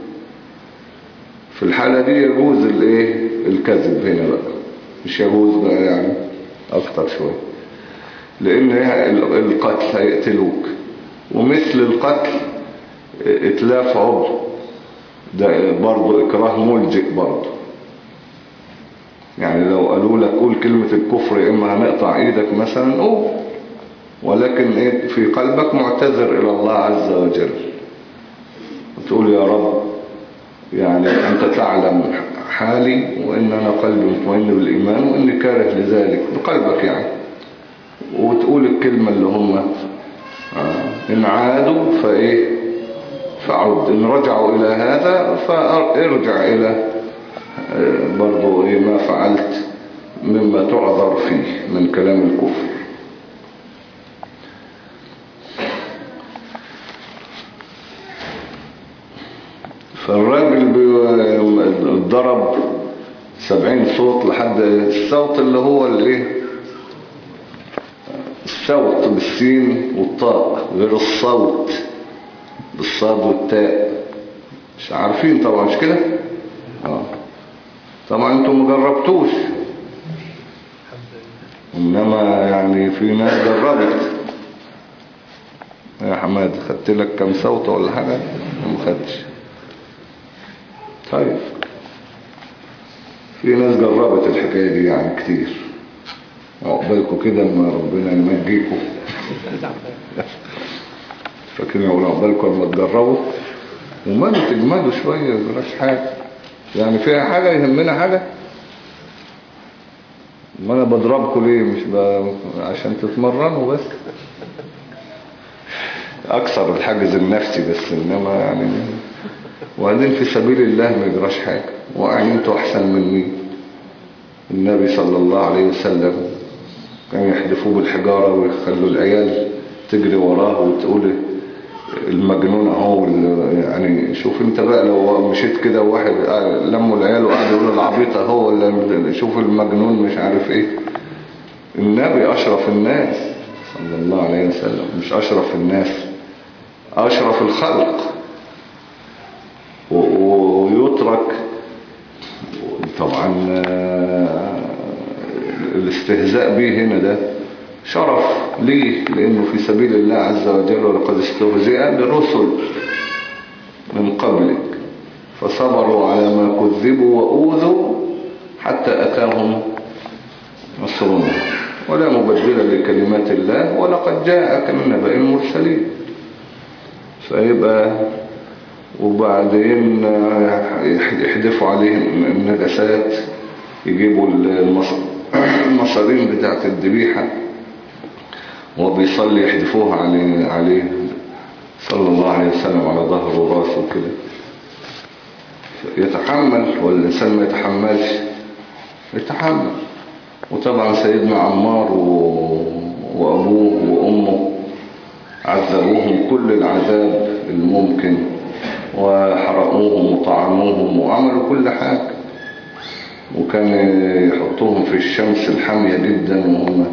في الحالة دي يجوز الايه الكذب هنا بقى، مش يجوز بقى يعني اكتر شوية، لان القتل هيقتلوك. ومثل القتل اتلاف عضو ده برضو اكراه ملجئ برضو. يعني لو قالوا لك قول كلمة الكفر يا اما هنقطع ايدك مثلا قول، ولكن ايه في قلبك معتذر الى الله عز وجل وتقول يا رب يعني انت تعلم حالي وان انا قلبي مطمئن بالايمان واني كاره لذلك بقلبك يعني، وتقول الكلمة اللي هم آه ان عادوا فايه فعود، ان رجعوا الى هذا فارجع الى آه برضو ايه ما فعلت مما تعذر فيه من كلام الكفر. فالراجل ضرب سبعين صوت لحد الصوت اللي هو الايه الصوت بالسين والطاء غير الصوت بالصاد والتاء، مش عارفين طبعا مش كده. اه طبعا انتم مجربتوش، انما يعني في ناس جربت. يا حماد خدت لك كم صوت ولا حاجة؟ ما خدتش. طيب في ناس جربت الحكاية دي يعني كتير، عقبالكم كده اما ربنا ينجيكم. فاكرين اقول عقبالكم اما تجربوا وما تجمدوا شوية ملاش حاجة يعني فيها حاجة يهمنا حاجة. ما انا بضربكم ليه؟ مش ب... عشان تتمرنوا بس اكثر الحاجز النفسي بس، انما يعني وبعدين في سبيل الله ما يجراش حاجة. وأنتوا أحسن مني. النبي صلى الله عليه وسلم كان يحدفوه بالحجارة ويخلوا العيال تجري وراه وتقول المجنون اهو. يعني شوف انت بقى لو مشيت كده وواحد لموا العيال وقعد يقول العبيط اهو ولا شوف المجنون مش عارف ايه. النبي أشرف الناس صلى الله عليه وسلم، مش أشرف الناس، أشرف الخلق، ويترك طبعا الاستهزاء به هنا ده شرف ليه، لأنه في سبيل الله عز وجل. ولقد استهزئ برسل من قبلك فصبروا على ما كذبوا وأوذوا حتى أتاهم نصرنا ولا مبدل لكلمات الله ولقد جاءك من نبأ المرسلين. فيبقى وبعدين يحدفوا عليهم النجسات، يجيبوا المصارين بتاعت الذبيحة وبيصلي يحدفوها عليه, عليه صلى الله عليه وسلم على ظهره وراسه كده. يتحمل والإنسان ما يتحملش يتحمل. وطبعا سيدنا عمار وأبوه وأمه عذبوهم كل العذاب الممكن وحرقوهم وطعنوهم وعملوا كل حاجة، وكان يحطوهم في الشمس الحامية جدا وهم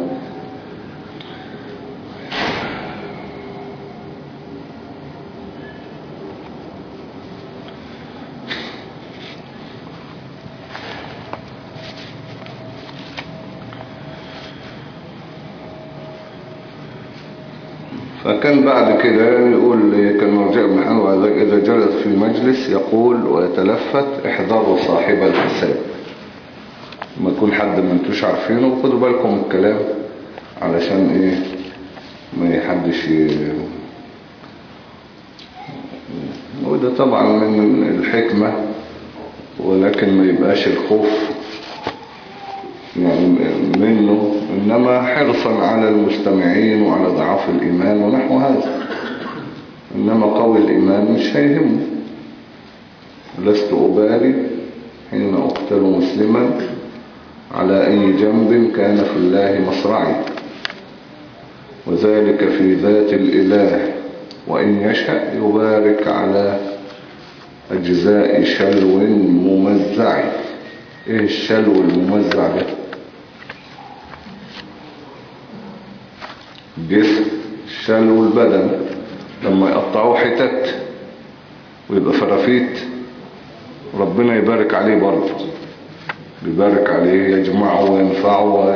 فكان بعد كده يقول كان مرجع بن حنوى إذا جلس في مجلس يقول ويتلفت احذروا صاحب الحساب. لما يكون حد ما انتوش عارفينه خدوا بالكم الكلام علشان ايه ما يحدش ي... وده طبعا من الحكمة، ولكن ما يبقاش الخوف يعني منه، إنما حرصا على المستمعين وعلى ضعاف الإيمان ونحو هذا. إنما قوي الإيمان مش هيهمه. لست أبالي حين أقتل مسلما على أي جنب كان في الله مصرعي، وذلك في ذات الإله وإن يشاء يبارك على أجزاء شلو ممزع. إيه الشلو الممزع ده؟ جسم الشلو البدن لما يقطعوه حتت ويبقى فرافيت ربنا يبارك عليه برضه، يبارك عليه يجمعه وينفعه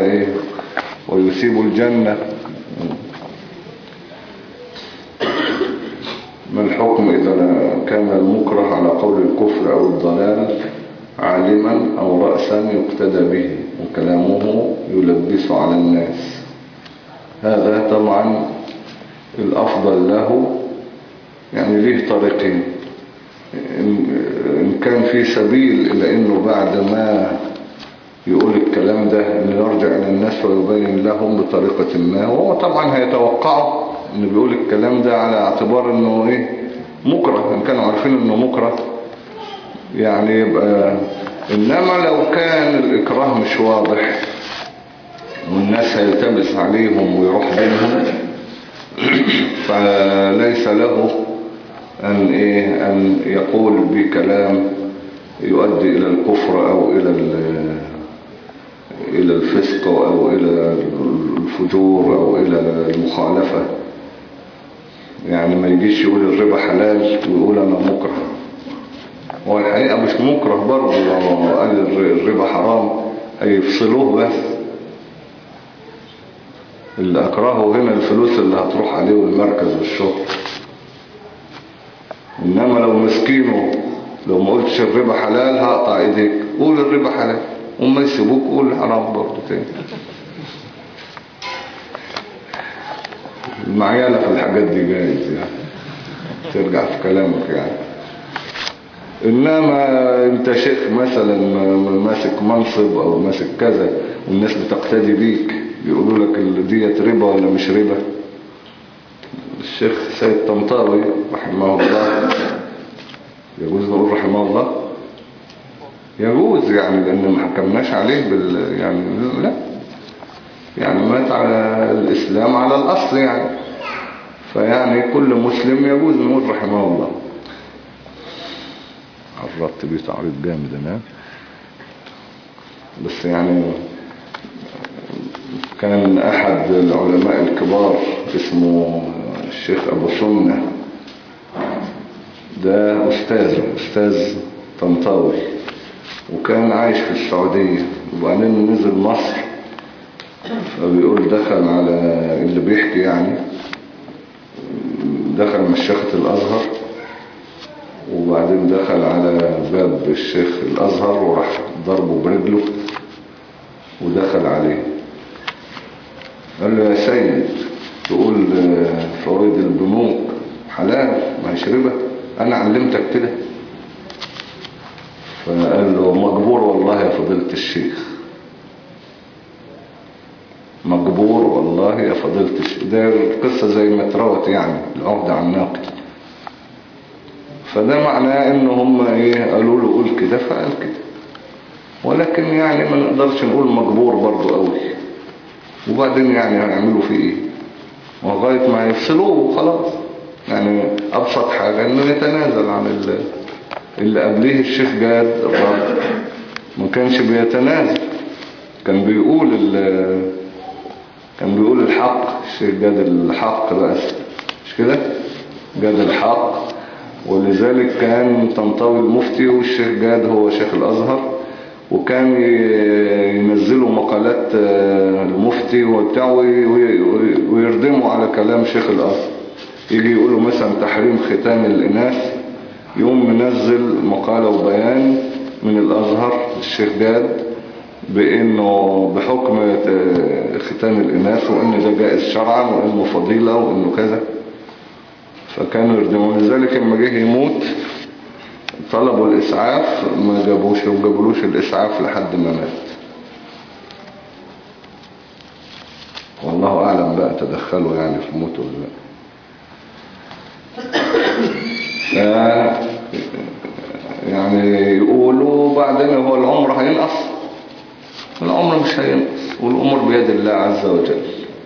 ويسيب الجنة. ما الحكم إذا كان المكره على قول الكفر أو الضلال عالما أو رأسا يقتدى به وكلامه يلبس على الناس؟ هذا طبعا الأفضل له، يعني ليه طريقين. إن كان في سبيل إلى أنه بعد ما يقول الكلام ده أن يرجع إلى الناس ويبين لهم بطريقة ما، وهو طبعا هيتوقعوا أنه بيقول الكلام ده على اعتبار أنه إيه مكره، إن كانوا عارفين أنه مكره يعني يبقى. إنما لو كان الإكراه مش واضح والناس هيلتبس عليهم ويروح بينهم فليس له أن, إيه أن يقول بكلام يؤدي إلى الكفر أو إلى إلى الفسق أو إلى الفجور أو إلى المخالفة. يعني ما يجيش يقول الربا حلال ويقول أنا مكره، هو الحقيقة مش مكره برضه. لو قال الربا حرام هيفصلوه، بس اللي أكرهه هنا الفلوس اللي هتروح عليه والمركز والشغل. إنما لو مسكينه لو ما قلتش الربا حلال هقطع ايديك، قول الربا حلال، وما يسيبوك قول حرام برضه تاني. المعيالة في الحاجات دي جايز يعني ترجع في كلامك يعني. إنما أنت شيخ مثلا ماسك منصب أو ماسك كذا والناس بتقتدي بيك، بيقولوا لك ديت ربا ولا مش ربا. الشيخ سيد طنطاوي رحمه الله، يجوز نقول رحمه الله؟ يجوز يعني، لأن ما حكمناش عليه بال يعني لا، يعني مات على الإسلام على الأصل يعني، فيعني كل مسلم يجوز نقول رحمه الله. عرضت بيه تعريض جامد أنا، بس يعني كان أحد العلماء الكبار اسمه الشيخ أبو سنة، ده أستاذ أستاذ طنطاوي، وكان عايش في السعودية وبعدين نزل مصر. فبيقول دخل على اللي بيحكي يعني، دخل مشيخة الأزهر وبعدين دخل على باب الشيخ الأزهر وراح ضربه برجله ودخل عليه. قال له يا سيد تقول فوائد البنوك حلال ما هيش ربا؟ أنا علمتك كده؟ فقال له مجبور والله يا فضيلة الشيخ، مجبور والله يا فضيلة الشيخ. ده القصة زي ما اتروت يعني، العهد عن ناقل. فده معناه ان هم ايه قالوا له قول كده فقال كده، ولكن يعني ما نقدرش نقول مجبور برضو قوي. وبعدين يعني هيعملوا فيه ايه لغايه ما يفصلوه وخلاص. يعني ابسط حاجة انه يتنازل عن اللي, اللي قبليه. الشيخ جاد الرب ما كانش بيتنازل، كان بيقول كان بيقول الحق. الشيخ جاد الحق بس، مش كده؟ جاد الحق. ولذلك كان طنطاوي المفتي والشيخ جاد هو شيخ الأزهر، وكان ينزلوا مقالات المفتي وبتاع ويردموا على كلام شيخ الأزهر. يجي يقولوا مثلا تحريم ختان الإناث، يوم منزل مقالة وبيان من الأزهر الشيخ جاد بأنه بحكم ختان الإناث وأن ده جائز شرعا وأنه فضيلة وأنه كذا. فكانوا يردمون. لذلك لما جه يموت طلبوا الإسعاف، ما جابوش ما جابولوش الإسعاف لحد ما مات. والله أعلم بقى تدخلوا يعني في موته ولا لا. ف يعني يقولوا بعدين هو العمر هينقص، العمر مش هينقص، والأمور بيد الله عز وجل.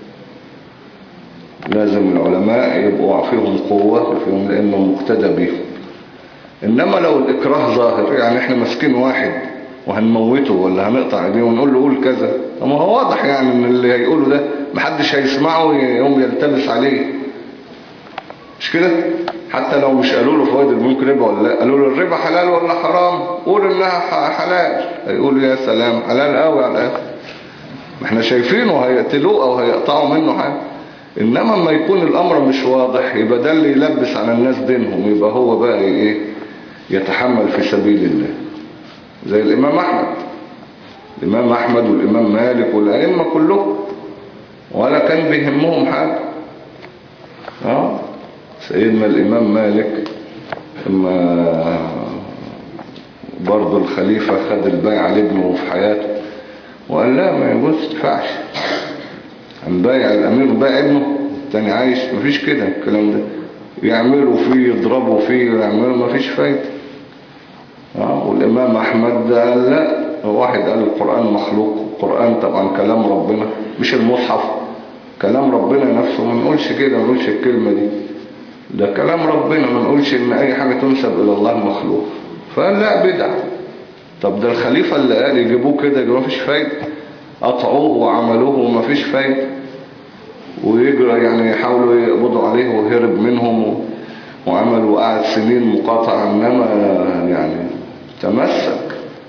لازم العلماء يبقوا فيهم قوة وفيهم لأنه مقتدى بهم. إنما لو الإكراه ظاهر، يعني إحنا ماسكين واحد وهنموته ولا هنقطع ايديه ونقول له قول كذا، اما هو واضح يعني ان اللي هيقوله ده محدش هيسمعه يوم يلتبس عليه، مش كده؟ حتى لو مش قالوا له فوائد البنوك ربا ولا لا، قالوا له الربا حلال ولا حرام، قول انها حلال، هيقول يا سلام حلال قوي على الاخر. ما احنا شايفينه هيقتلوه او هيقطعوا منه حاجه. إنما ما يكون الأمر مش واضح يبقى ده اللي يلبس على الناس دينهم، يبقى هو بقى إيه يتحمل في سبيل الله. زي الإمام أحمد، الإمام أحمد والإمام مالك والأئمة كلهم، ولا كان بيهمهم حاجة. اه سيدنا الإمام مالك لما برضو الخليفة خد البيع لابنه في حياته وقال لا ما يجوز تدفعش عن بايع الأمير بايع ابنه التاني عايش، مفيش كده الكلام ده، يعملوا فيه يضربوا فيه يعملوا مفيش فايدة. اه والإمام أحمد قال لا، واحد قال القرآن مخلوق، القرآن طبعا كلام ربنا مش المصحف، كلام ربنا نفسه، ما نقولش كده، ما نقولش الكلمة دي، ده كلام ربنا، ما نقولش ان اي حاجة تنسب الى الله مخلوق. فقال لا بدعة. طب ده الخليفة اللي قال يجيبوه كده يجيبوه مفيش فايدة، قطعوه وعملوه ومفيش فايدة، ويجرى يعني يحاولوا يقبضوا عليه وهرب منهم وعملوا قعد سنين مقاطعة، انما يعني تمسك.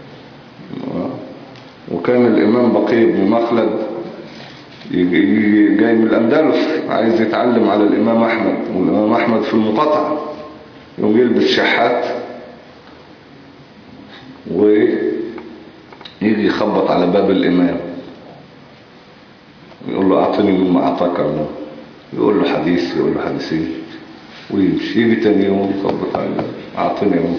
وكان الامام بقي بن مخلد جاي من الأندلس عايز يتعلم على الإمام أحمد، والإمام أحمد في المقاطعة، يوم يلبس شحات ويجي يخبط على باب الإمام يقول له أعطني مما أعطاك الله، يقول له حديث، يقول له حديثين ويمشي. يجي تاني يوم يخبط عليه أعطني يوم.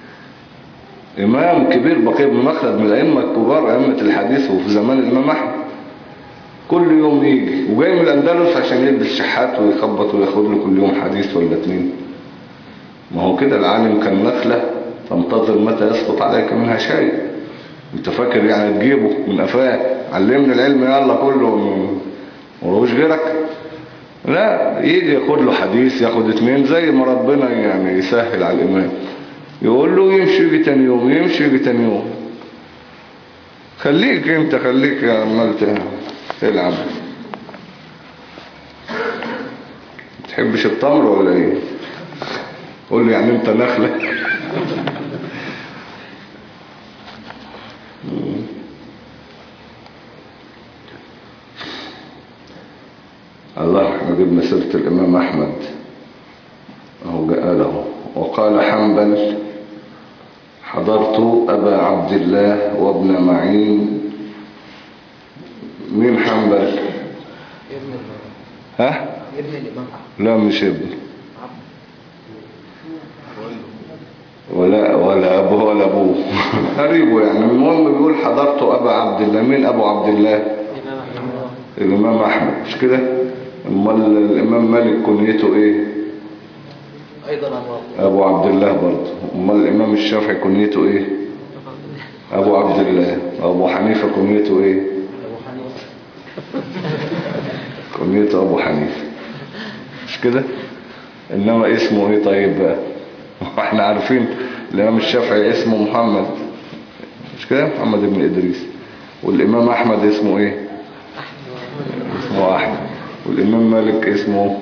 إمام كبير بقي بن مخلد من الأئمة الكبار، أئمة الحديث، وفي زمان الإمام أحمد كل يوم يجي، وجاي من الأندلس عشان يلبس شحات ويخبط وياخد له كل يوم حديث ولا اتنين. ما هو كده العالم كان نخلة تنتظر متى يسقط عليك منها شيء. انت فاكر يعني تجيبه من قفاه علمني العلم يلا كله وروش غيرك؟ لا، يجي ياخد له حديث ياخد اتنين زي ما ربنا يعني يسهل على الإمام، يقول له يمشي يجي تاني يوم، يمشي يجي تاني يوم. خليك انت، خليك يا عمال تلعب. تحبش التمر ولا ايه؟ قول لي يعني انت نخلة. الله، احنا جبنا سيرة الامام احمد اهو قاله. وقال حنبل حضرت ابا عبد الله وابن معين. مين حنبل؟ ابن ها؟ ابن الامام احمد. لا مش ابن، ولا ولا ابوه ولا ابوه قريبه يعني. المهم بيقول حضرت ابا عبد الله. مين ابو عبد الله؟ الامام احمد، مش كده؟ امال الامام مالك كنيته ايه؟ ايضا ابو عبد الله برضه. امال الامام الشافعي كنيته ايه؟ ابو عبد الله. ابو حنيفه كنيته ايه؟ ابو حنيفه. كنيته ابو حنيفه، مش كده؟ انما اسمه ايه طيب بقى؟ احنا عارفين الامام الشافعي اسمه محمد، مش كده؟ محمد بن ادريس. والامام احمد اسمه ايه؟ اسمه احمد. والامام مالك اسمه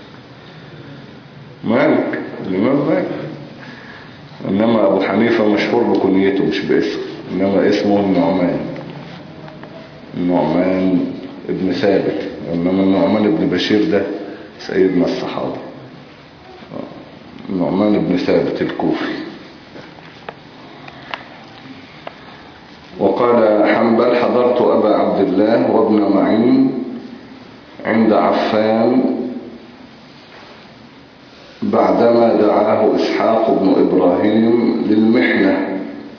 مالك، الامام مالك. انما ابو حنيفة مشهور بكنيته مش باسم، انما اسمه النعمان، النعمان ابن ثابت. انما النعمان ابن بشير ده سيدنا الصحابي، النعمان ابن ثابت الكوفي. وقال حنبل حضرت أبا عبد الله وابن معين عند عفان بعدما دعاه إسحاق بن إبراهيم للمحنة،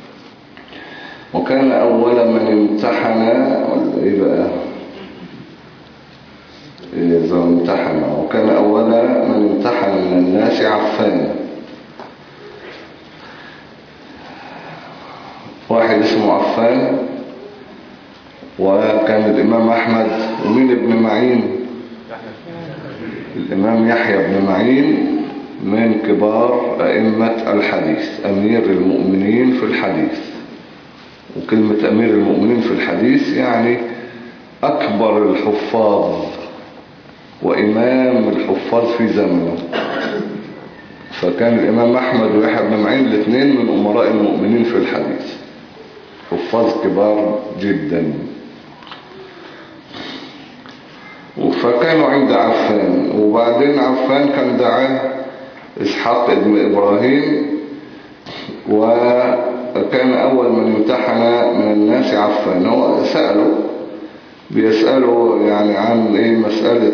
وكان أول من امتحن ولا إيه بقى إذا امتحن وكان أول من امتحن من الناس عفان. واحد اسمه عفان، وكان الإمام أحمد. ومين ابن معين؟ الإمام يحيى بن معين من كبار أئمة الحديث، أمير المؤمنين في الحديث. وكلمة أمير المؤمنين في الحديث يعني أكبر الحفاظ وإمام الحفاظ في زمنه. فكان الإمام أحمد ويحيى بن معين الاثنين من أمراء المؤمنين في الحديث، حفاظ كبار جدا. وف فكانوا عند عفان، وبعدين عفان كان دعاه إسحاق ابن إبراهيم، وكان أول من امتحن من الناس عفان. هو سأله بيسأله يعني عن إيه مسألة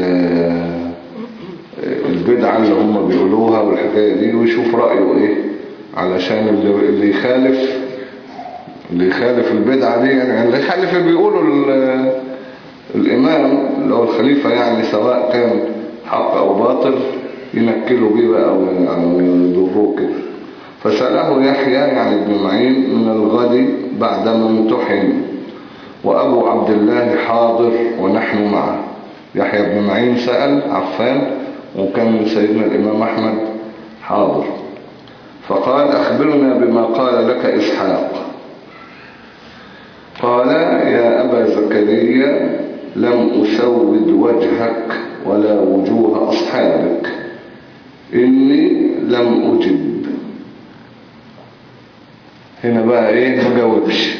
البدعة اللي هم بيقولوها والحكاية دي، ويشوف رأيه إيه علشان اللي, اللي يخالف اللي يخالف البدعة دي، يعني اللي يخالف اللي بيقوله الإمام اللي هو الخليفة، يعني سواء كان حق أو باطل ينكلوا بيه بقى أو يضروه كده. فسأله يحيى يعني ابن معين من الغد بعدما امتحن، وأبو عبد الله حاضر ونحن معه. يحيى بن معين سأل عفان، وكان سيدنا الإمام أحمد حاضر. فقال أخبرنا بما قال لك إسحاق. قال يا أبا زكريا لم أسود وجهك ولا وجوه أصحابك، إني لم أجب. هنا بقى إيه؟ ما جاوبش،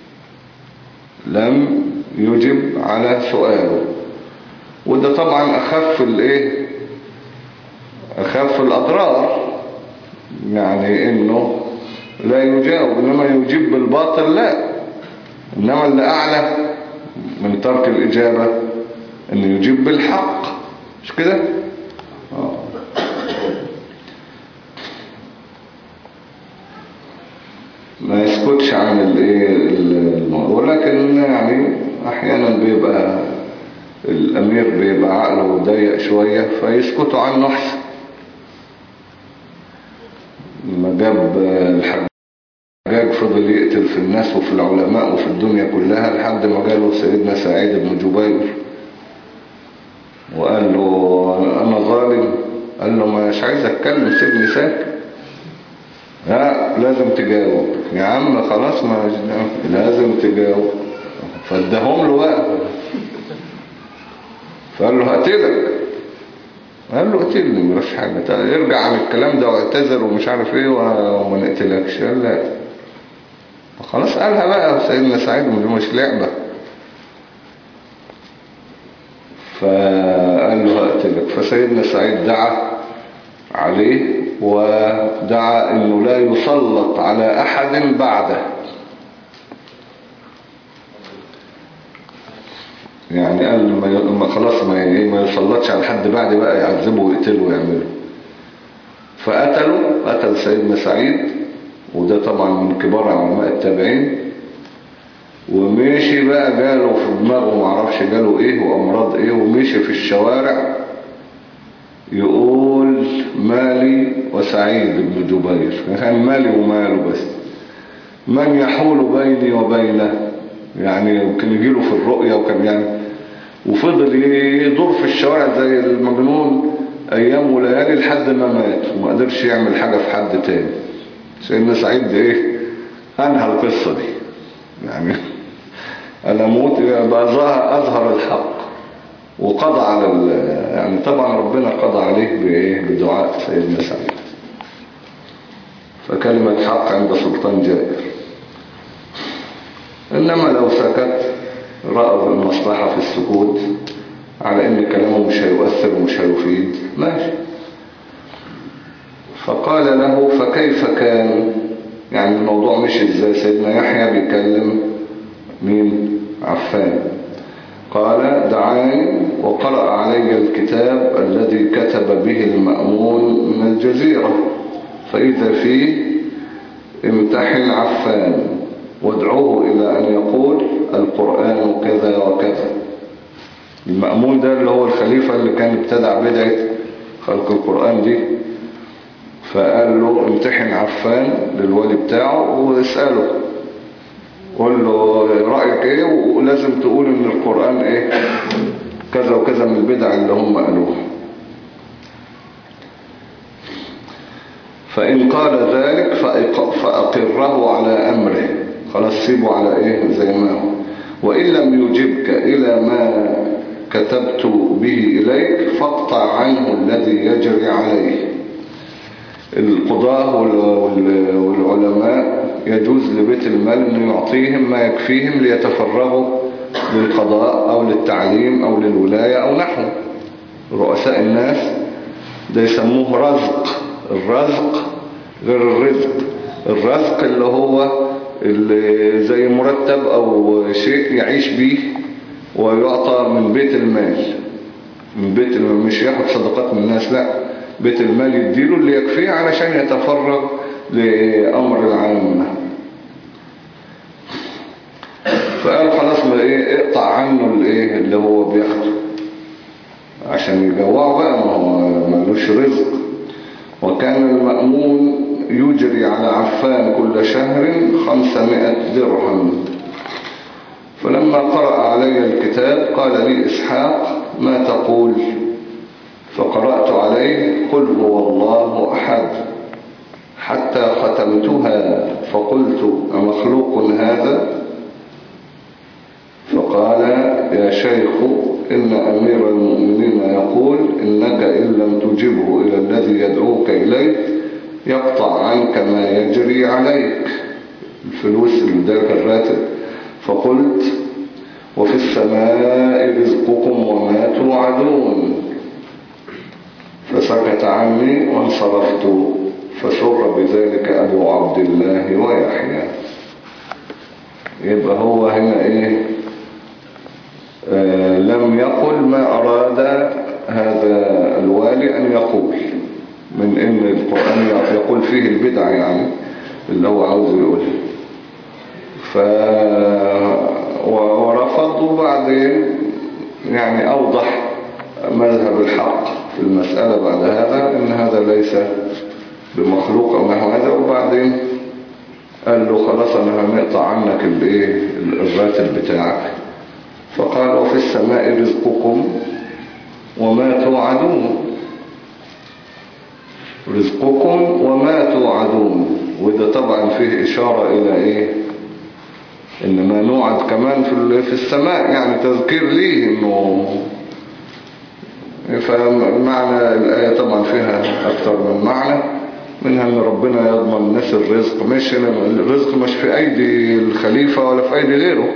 لم يجب على سؤاله. وده طبعا أخف الإيه؟ أخف الأضرار، يعني إنه لا يجاوب، إنما يجيب بالباطل لا. إنما اللي أعلى من ترك الإجابة إنه يجيب بالحق، مش كده؟ آه. ما يسكتش عن الايه، ولكن يعني احيانا بيبقى الامير بيبقى عقله ضيق شوية فيسكتوا عنه احسن. لما جاب الحجاج فضل يقتل في الناس وفي العلماء وفي الدنيا كلها لحد ما جاله سيدنا سعيد بن جبير وقال له انا ظالم. قال له مش عايز اتكلم، سيبني ساكت. لا لازم تجاوب يا عم، خلاص ما لازم تجاوب. فادهم له بقى، فقال له هقتلك. قال له قتلني مش حاجة، يرجع عن الكلام ده واعتذر ومش عارف ايه وما نقتلكش. قال لا خلاص قالها بقى سيدنا سعيد، مش لعبة. فقال له هقتلك. فسيدنا سعيد دعا عليه ودعا انه لا يسلط على احد بعده، يعني قال ما خلاص ما ما يسلطش على حد بعد بقى، يعذبه ويقتله ويعمله. فقتلوا قتل سيدنا سعيد، وده طبعا من كبار علماء التابعين. ومشي بقى جاله في دماغه معرفش جاله ايه وامراض ايه، ومشي في الشوارع يقول مالي وسعيد بن جبير، كان مالي وماله بس، من يحول بيني وبينه، يعني كان يجيله في الرؤية وكان يعني، وفضل يدور في الشوارع زي المجنون ايام وليالي لحد ما مات، وما قدرش يعمل حاجة في حد تاني. سيدنا سعيد ايه انهى القصة دي، يعني انا موت يبقى اظهر الحق وقضى على يعني طبعا ربنا قضى عليه بايه بدعاء سيدنا سعيد. فكلمة حق عند سلطان جائر. انما لو سكت رأى المصلحة في السكوت على ان كلامه مش هيؤثر ومش هيفيد ماشي. فقال له فكيف كان، يعني الموضوع مش ازاي. سيدنا يحيى بيكلم مين؟ عفان. قال دعاني وقرأ علي الكتاب الذي كتب به المأمون من الجزيرة، فإذا فيه امتحن عفان وادعوه إلى أن يقول القرآن كذا وكذا. المأمون ده اللي هو الخليفة اللي كان ابتدع بدعة خلق القرآن دي. فقال له امتحن عفان للولي بتاعه واسأله، قول له رأيك ايه، ولازم تقول ان القرآن ايه كذا وكذا من البدع اللي هم قالوها. فإن قال ذلك فأقره على أمره، خلاص سيبه على ايه زي ما هو. وإن لم يجبك إلى ما كتبت به إليك فاقطع عنه الذي يجري عليه. القضاة والعلماء يجوز لبيت المال أنه يعطيهم ما يكفيهم ليتفرغوا للقضاء أو للتعليم أو للولاية أو نحو رؤساء الناس، ده يسموه رزق. الرزق غير الرزق. الرزق اللي هو اللي زي مرتب أو شيء يعيش به ويعطى من بيت المال، من بيت المال، مش ياخد صدقات من الناس، لا، بيت المال يديله اللي يكفيه علشان يتفرغ لأمر العامة. فقال خلاص ما ايه، اقطع عنه الايه اللي هو بياخده عشان يجوعه بقى، ما هو مالوش رزق. وكان المأمون يجري على عفان كل شهر خمسمائة درهم. فلما قرأ علي الكتاب قال لي إسحاق ما تقول؟ فقرأت عليه قل هو الله أحد حتى ختمتها، فقلت أمخلوق هذا؟ فقال يا شيخ إن أمير المؤمنين يقول إنك إن لم تجبه إلى الذي يدعوك إليه يقطع عنك ما يجري عليك، الفلوس اللي ذاك الراتب. فقلت وفي السماء رزقكم وما توعدون. فسكت عني وانصرفت، فسر بذلك أبو عبد الله ويحيى. يبقى هو هنا إيه؟ آه لم يقل ما أراد هذا الوالي أن يقول، من إن القرآن يقول فيه البدع يعني اللي هو عاوز يقوله. ف ورفض، وبعدين يعني أوضح مذهب الحق في المسألة بعد هذا إن هذا ليس بمخلوق أو نحو هذا. وبعدين قال له خلاص أنا هنقطع عنك الايه الراتب بتاعك. فقال وفي السماء رزقكم وما توعدون، رزقكم وما توعدون. وده طبعا فيه إشارة إلى إيه؟ إن ما نوعد كمان في في السماء، يعني تذكير ليه إنه. فمعنى الآية طبعا فيها أكثر من معنى، منها إن ربنا يضمن الناس الرزق، مش الرزق مش في أيدي الخليفة ولا في أيدي غيره.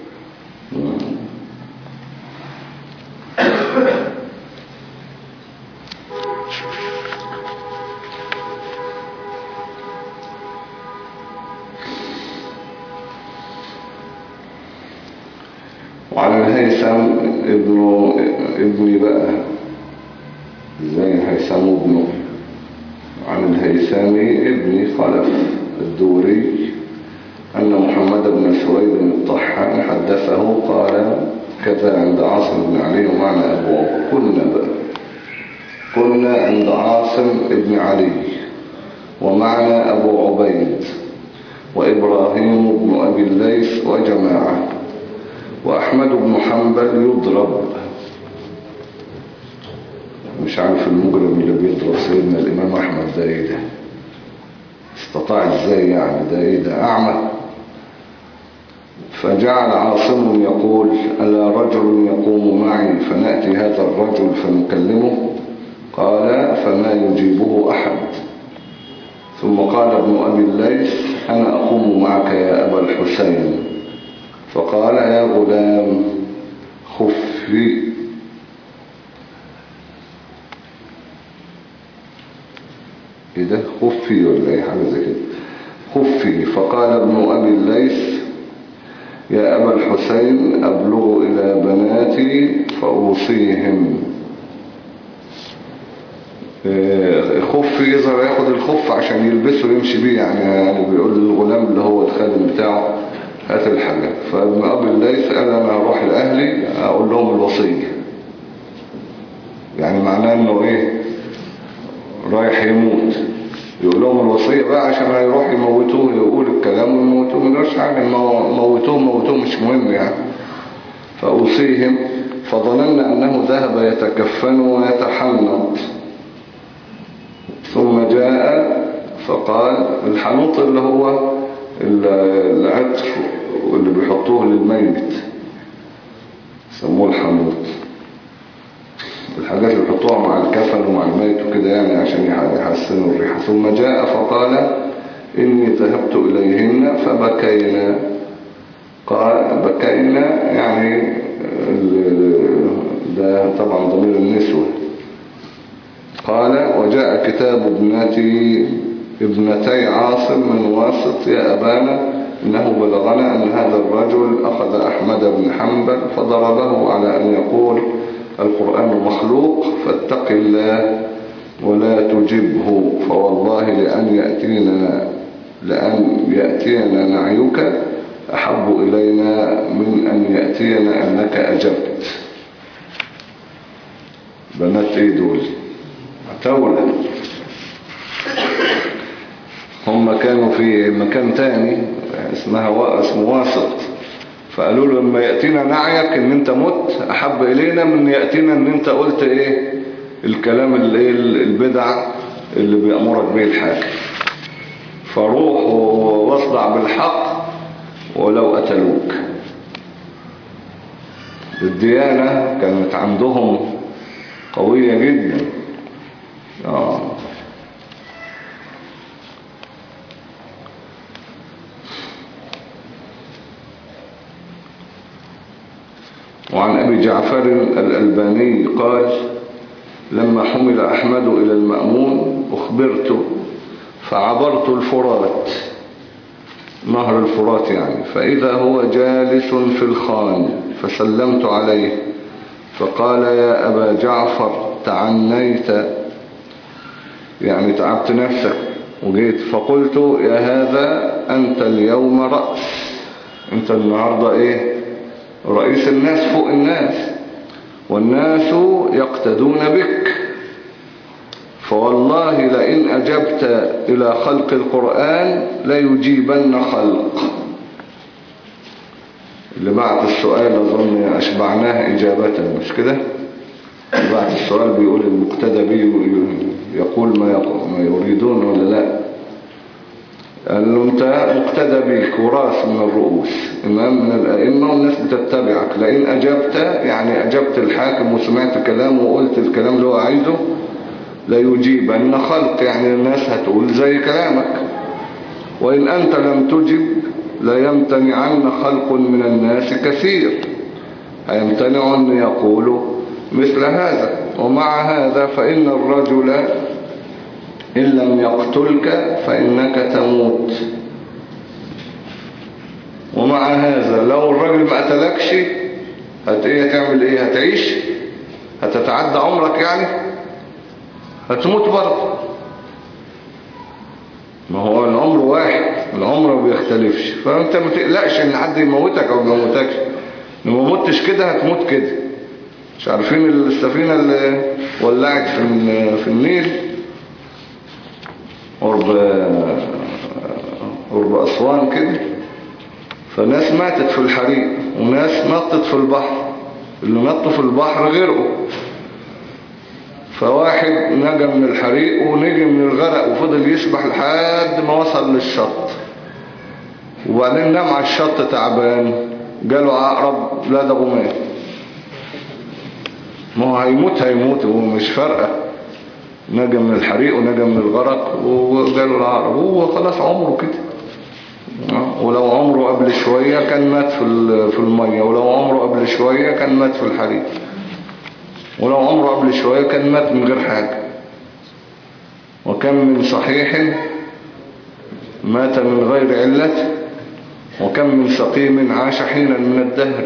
وعن الهيثم ابن ابن بقى زي الهيثم ابنه، عن الهيثم ابن خلف الدوري أن محمد بن سويد الطحان حدثه قال كذا عند عاصم بن علي ومعنى أبو كنا بقى كنا عند عاصم بن علي ومعنى أبو عبيد وإبراهيم بن أبي الليث وجماعة وأحمد بن حنبل يضرب. مش عارف المجرم اللي بيضرب سيدنا الإمام أحمد ده إيه ده؟ استطاع إزاي يعني؟ ده إيه ده؟ أعمى؟ فجعل عاصم يقول ألا رجل يقوم معي فنأتي هذا الرجل فنكلمه؟ قال فما يجيبه أحد. ثم قال ابن أبي الليث أنا أقوم معك يا أبا الحسين. فقال يا غلام خفي ايه ده؟ خفي ولا ايه حاجة زي كده؟ خفي. فقال ابن أبي الليث يا أبا الحسين أبلغ إلى بناتي فأوصيهم. خفي يظهر ياخد الخف عشان يلبسه ويمشي بيه، يعني, يعني بيقول للغلام اللي هو الخادم بتاعه هات الحاجة. فابن أبي الليث قال أنا هروح لأهلي أقول لهم الوصية، يعني معناه أنه إيه؟ رايح يموت، يقول لهم الوصية بقى عشان هيروح يموتوه، يقول الكلام ويموتوه، من غيرش حاجة، موتوه موتوه مش مهم يعني. فأوصيهم. فظننا أنه ذهب يتكفن ويتحنط، ثم جاء فقال الحنوط اللي هو العطر اللي بيحطوه للميت سموه الحنوط، الحاجات اللي بيحطوها مع الكفن ومع الميت وكده يعني عشان يحسنوا الريحة. ثم جاء فقال إني ذهبت إليهن فبكينا. قال بكينا يعني ده طبعا ضمير النسوة. قال وجاء كتاب ابنتي ابنتي عاصم من واسط يا أبانا إنه بلغنا أن هذا الرجل أخذ أحمد بن حنبل فضربه على أن يقول القرآن مخلوق فاتق الله ولا تجبه فوالله لأن يأتينا لأن يأتينا نعيك أحب إلينا من أن يأتينا أنك أجبت. بنات ايه دول؟ عتاولة. هم كانوا في مكان تاني اسمها اسمه واسط، فقالوا له لما يأتينا نعيك ان انت مت احب الينا من يأتينا ان انت قلت ايه الكلام اللي ايه البدع اللي بيأمرك به الحاكم، فروح واصدع بالحق ولو قتلوك. الديانة كانت عندهم قوية جدا. آه. وعن أبي جعفر الألباني قال لما حمل أحمد إلى المأمون أخبرت فعبرت الفرات، نهر الفرات يعني، فإذا هو جالس في الخان فسلمت عليه فقال يا أبا جعفر تعنيت يعني تعبت نفسك وجيت، فقلت يا هذا أنت اليوم رأس، أنت النهاردة إيه رئيس الناس فوق الناس والناس يقتدون بك، فوالله لئن أجبت إلى خلق القرآن ليجيبن خلق. اللي بعد السؤال أظن أشبعناه إجابة مش كده؟ اللي بعد السؤال بيقول المقتدى به يقول ما يريدون ولا لا؟ قال له أنت مقتدى بيك وراس من الرؤوس إمام من الأئمة والناس بتتبعك، لئن أجبت يعني أجبت الحاكم وسمعت كلامه وقلت الكلام اللي هو عايزه لا يجيب أن خلق يعني الناس هتقول زي كلامك، وإن أنت لم تجب لا يمتنعن خلق من الناس كثير هيمتنع أن يقولوا مثل هذا. ومع هذا فإن الرجل إن لم يقتلك فإنك تموت. ومع هذا لو الرجل ما قتلكش هت ايه هتعمل ايه؟ هتعيش؟ هتتعدى عمرك يعني؟ هتموت برضه. ما هو العمر واحد، العمر ما بيختلفش، فانت ما تقلقش ان حد يموتك او ما يموتكش. لو ما متش كده هتموت كده. مش عارفين السفينة اللي ولعت في في النيل قرب قرب أسوان كده، فناس ماتت في الحريق وناس نطت في البحر، اللي نطوا في البحر غرقوا، فواحد نجا من الحريق ونجي من الغرق وفضل يسبح لحد ما وصل للشط، وبعدين نام على الشط تعبان جاله عقرب لدغه مات. ما هو هيموت هيموت هو مش فارقة، نجا من الحريق ونجا من الغرق وجاله العقرب، هو خلاص عمره كده. ولو عمره قبل شوية كان مات في المية، ولو عمره قبل شوية كان مات في الحريق، ولو عمره قبل شوية كان مات من غير حاجة. وكم من صحيح مات من غير علة، وكم من سقيم عاش حينا من الدهر.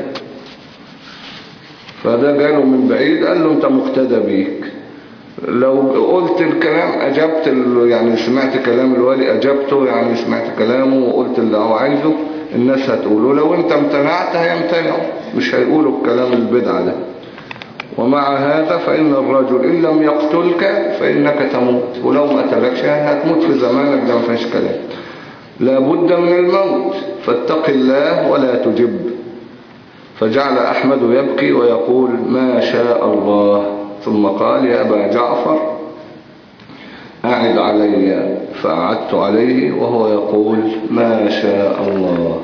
فده جاله من بعيد قال له انت مقتدى بيك، لو قلت الكلام أجبت يعني سمعت كلام الوالي أجبته يعني سمعت كلامه وقلت اللي هو عايزه الناس هتقوله، لو انت امتنعت هيمتنعوا مش هيقولوا الكلام البدع ده. ومع هذا فإن الرجل إن لم يقتلك فإنك تموت، ولو ما قتلكش هتموت في زمانك ده ما فيش كلام، لابد من الموت فاتق الله ولا تجب. فجعل أحمد يبكي ويقول ما شاء الله، ثم قال يا أبا جعفر أعد علي، فأعدت عليه وهو يقول ما شاء الله.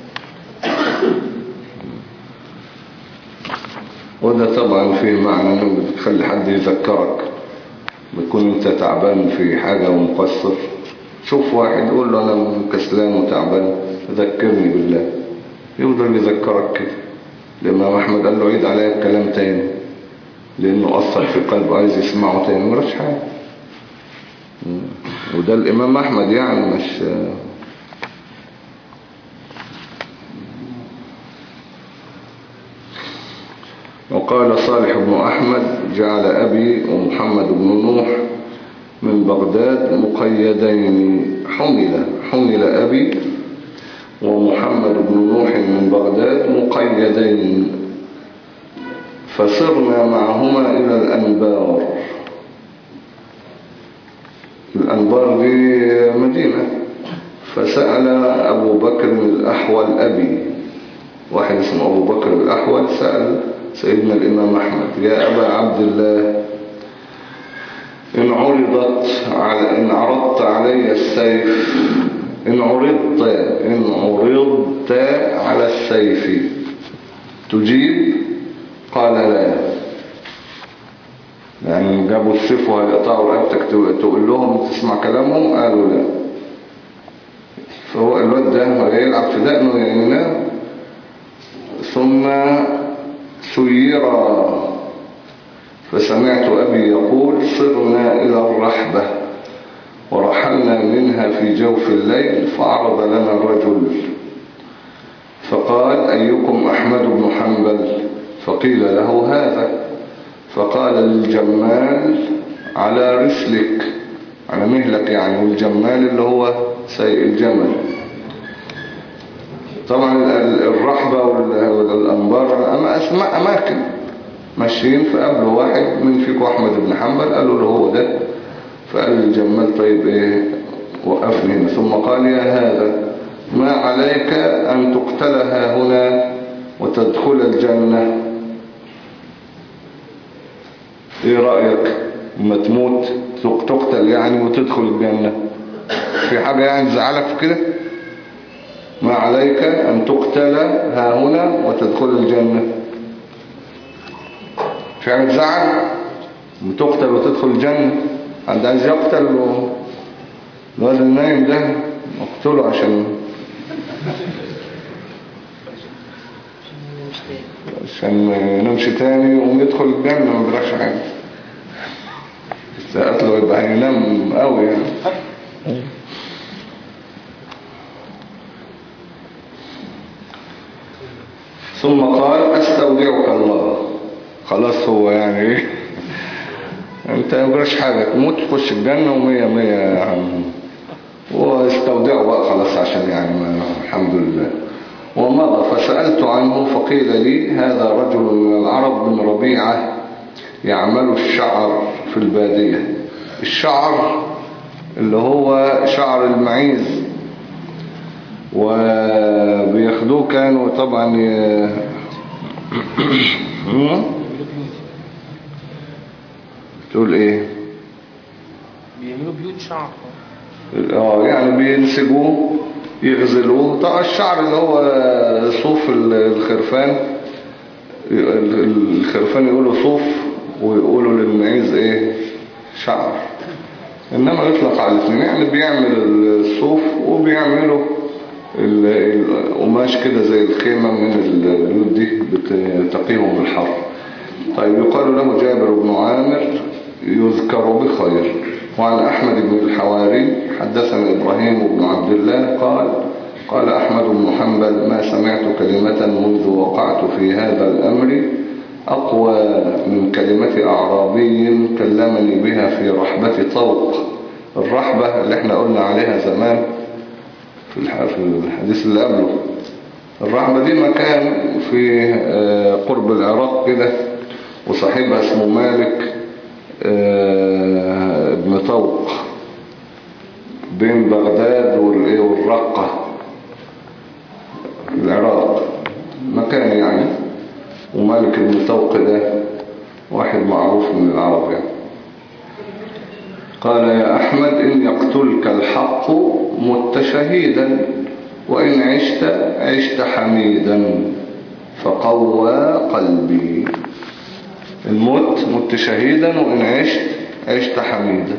وده طبعا فيه معنى انه بتخلي حد يذكرك، بتكون انت تعبان في حاجة ومقصر، شوف واحد يقول له انا كسلان وتعبان ذكرني بالله، يفضل يذكرك كده. الإمام أحمد قال له عيد عليا الكلام تاني لأنه أثر في قلبه عايز يسمعه تاني، مرش حاجة. وده الإمام أحمد يعني مش وقال صالح بن أحمد جعل أبي ومحمد بن نوح من بغداد مقيدين، حمل حمل أبي ومحمد بن نوح من بغداد مقيدين، فصرنا معهما إلى الأنبار. الأنبار دي مدينة. فسأل أبو بكر الأحول أبي، واحد اسمه أبو بكر الأحول سأل سيدنا الإمام أحمد يا أبا عبد الله إن عرضت على إن عرضت علي السيف إن عرضت إن عرضت على السيف تجيب؟ قال لا. يعني جابوا السيف وهيقطعوا رقبتك تقول لهم تسمع كلامهم؟ قالوا لا. فهو الواد ده هيلعب في دقنه يعني. ثم سيرا فسمعت أبي يقول صرنا إلى الرحبة ورحلنا منها في جوف الليل، فعرض لنا رجل فقال أيكم أحمد بن حنبل؟ فقيل له هذا. فقال للجمال على رسلك، على مهلك يعني، والجمال اللي هو سيء الجمل. طبعا الرحبة والأنبار أما أسماء أماكن ماشيين، فقابلوا واحد من فيكم أحمد بن حنبل، قالوا له هو ده. فقال للجمال طيب إيه وقفني هنا. ثم قال يا هذا ما عليك أن تقتلها هنا وتدخل الجنة؟ ايه رأيك لما تموت تقتل يعني وتدخل الجنة؟ في حاجة يعني تزعلك في كده؟ ما عليك أن تقتل ها هنا وتدخل الجنة. في حاجة تزعل وتقتل وتدخل الجنة؟ حد عايز يقتل الواد النايم ده اقتله عشان عشان نمشي تاني ويقوم يدخل الجنة ما بيراش حاجة. بس قتله يبقى هينام قوي يعني. ثم قال استودعك الله. خلاص هو يعني ايه انت ما بيراش حاجة، تموت تخش الجنة ومية مية يا عم. واستودعه بقى خلاص عشان يعني الحمد لله. ومضى فسألت عنه فقيل لي هذا رجل من العرب من ربيعة يعمل الشعر في البادية. الشعر اللي هو شعر المعيز، وبياخدوه كانوا طبعا ي... تقول ايه بيعملوا بيوت شعر. اه يعني بينسجوه يغزلوه. طبعا الشعر اللي هو صوف الخرفان، الخرفان يقولوا صوف ويقولوا للمعيز ايه شعر، انما يطلق على الاثنين. يعني بيعمل الصوف وبيعملوا القماش كده زي الخيمة من اليود دي بتقيهم من الحر. طيب يقال له جابر بن عامر يذكر بخير. وعن أحمد بن الحواري حدثنا إبراهيم بن عبد الله قال قال أحمد بن حنبل ما سمعت كلمة منذ وقعت في هذا الأمر أقوى من كلمة أعرابي كلمني بها في رحبة طوق. الرحبة اللي احنا قلنا عليها زمان في الحديث اللي قبله. الرحبة دي مكان في قرب العراق كده، وصاحبها اسمه مالك ابن طوق بين بغداد والرقة العراق مكان يعني. ومالك ابن طوق ده واحد معروف من العرب يعني. قال يا أحمد إن يقتلك الحق مت شهيدا وإن عشت عشت حميدا فقوى قلبي. الموت مت شهيدا وإن عشت عشت حميدا.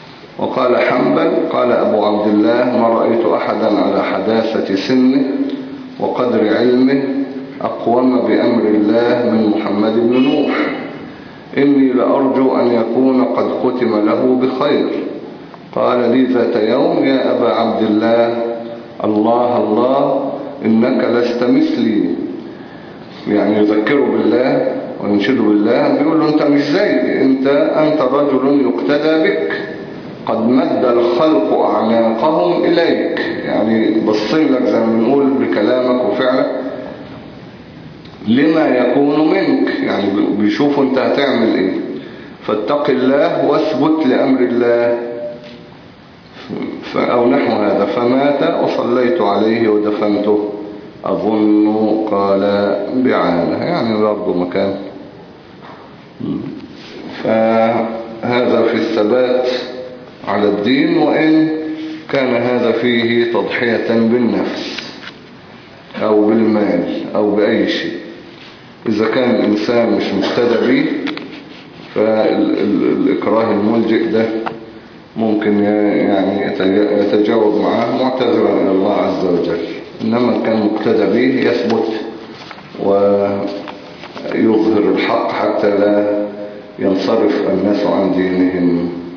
وقال حنبل قال أبو عبد الله ما رأيت أحدا على حداثة سنه وقدر علمه أقوم بأمر الله من محمد بن نوح. إني لأرجو أن يكون قد ختم له بخير. قال لي ذات يوم يا أبا عبد الله الله الله إنك لست مثلي، يعني يذكره بالله وينشده بالله، بيقول له أنت مش زي، أنت, أنت رجل يقتدى بك، قد مد الخلق أعناقهم إليك، يعني بصين لك زي ما بنقول بكلامك وفعلك لما يكون منك، يعني بيشوفوا أنت هتعمل إيه، فاتق الله واثبت لأمر الله أو نحو هذا. فمات وصليت عليه ودفنته أظن قال بعانة، يعني برضو مكان. فهذا في الثبات على الدين، وإن كان هذا فيه تضحية بالنفس أو بالمال أو بأي شيء. إذا كان الإنسان مش مقتدى به فالإكراه الملجئ ده ممكن يعني يتجاوب معه معتذرا إلى الله عز وجل. إنما كان مقتدى به يثبت ويظهر الحق حتى لا ينصرف الناس عن دينهم.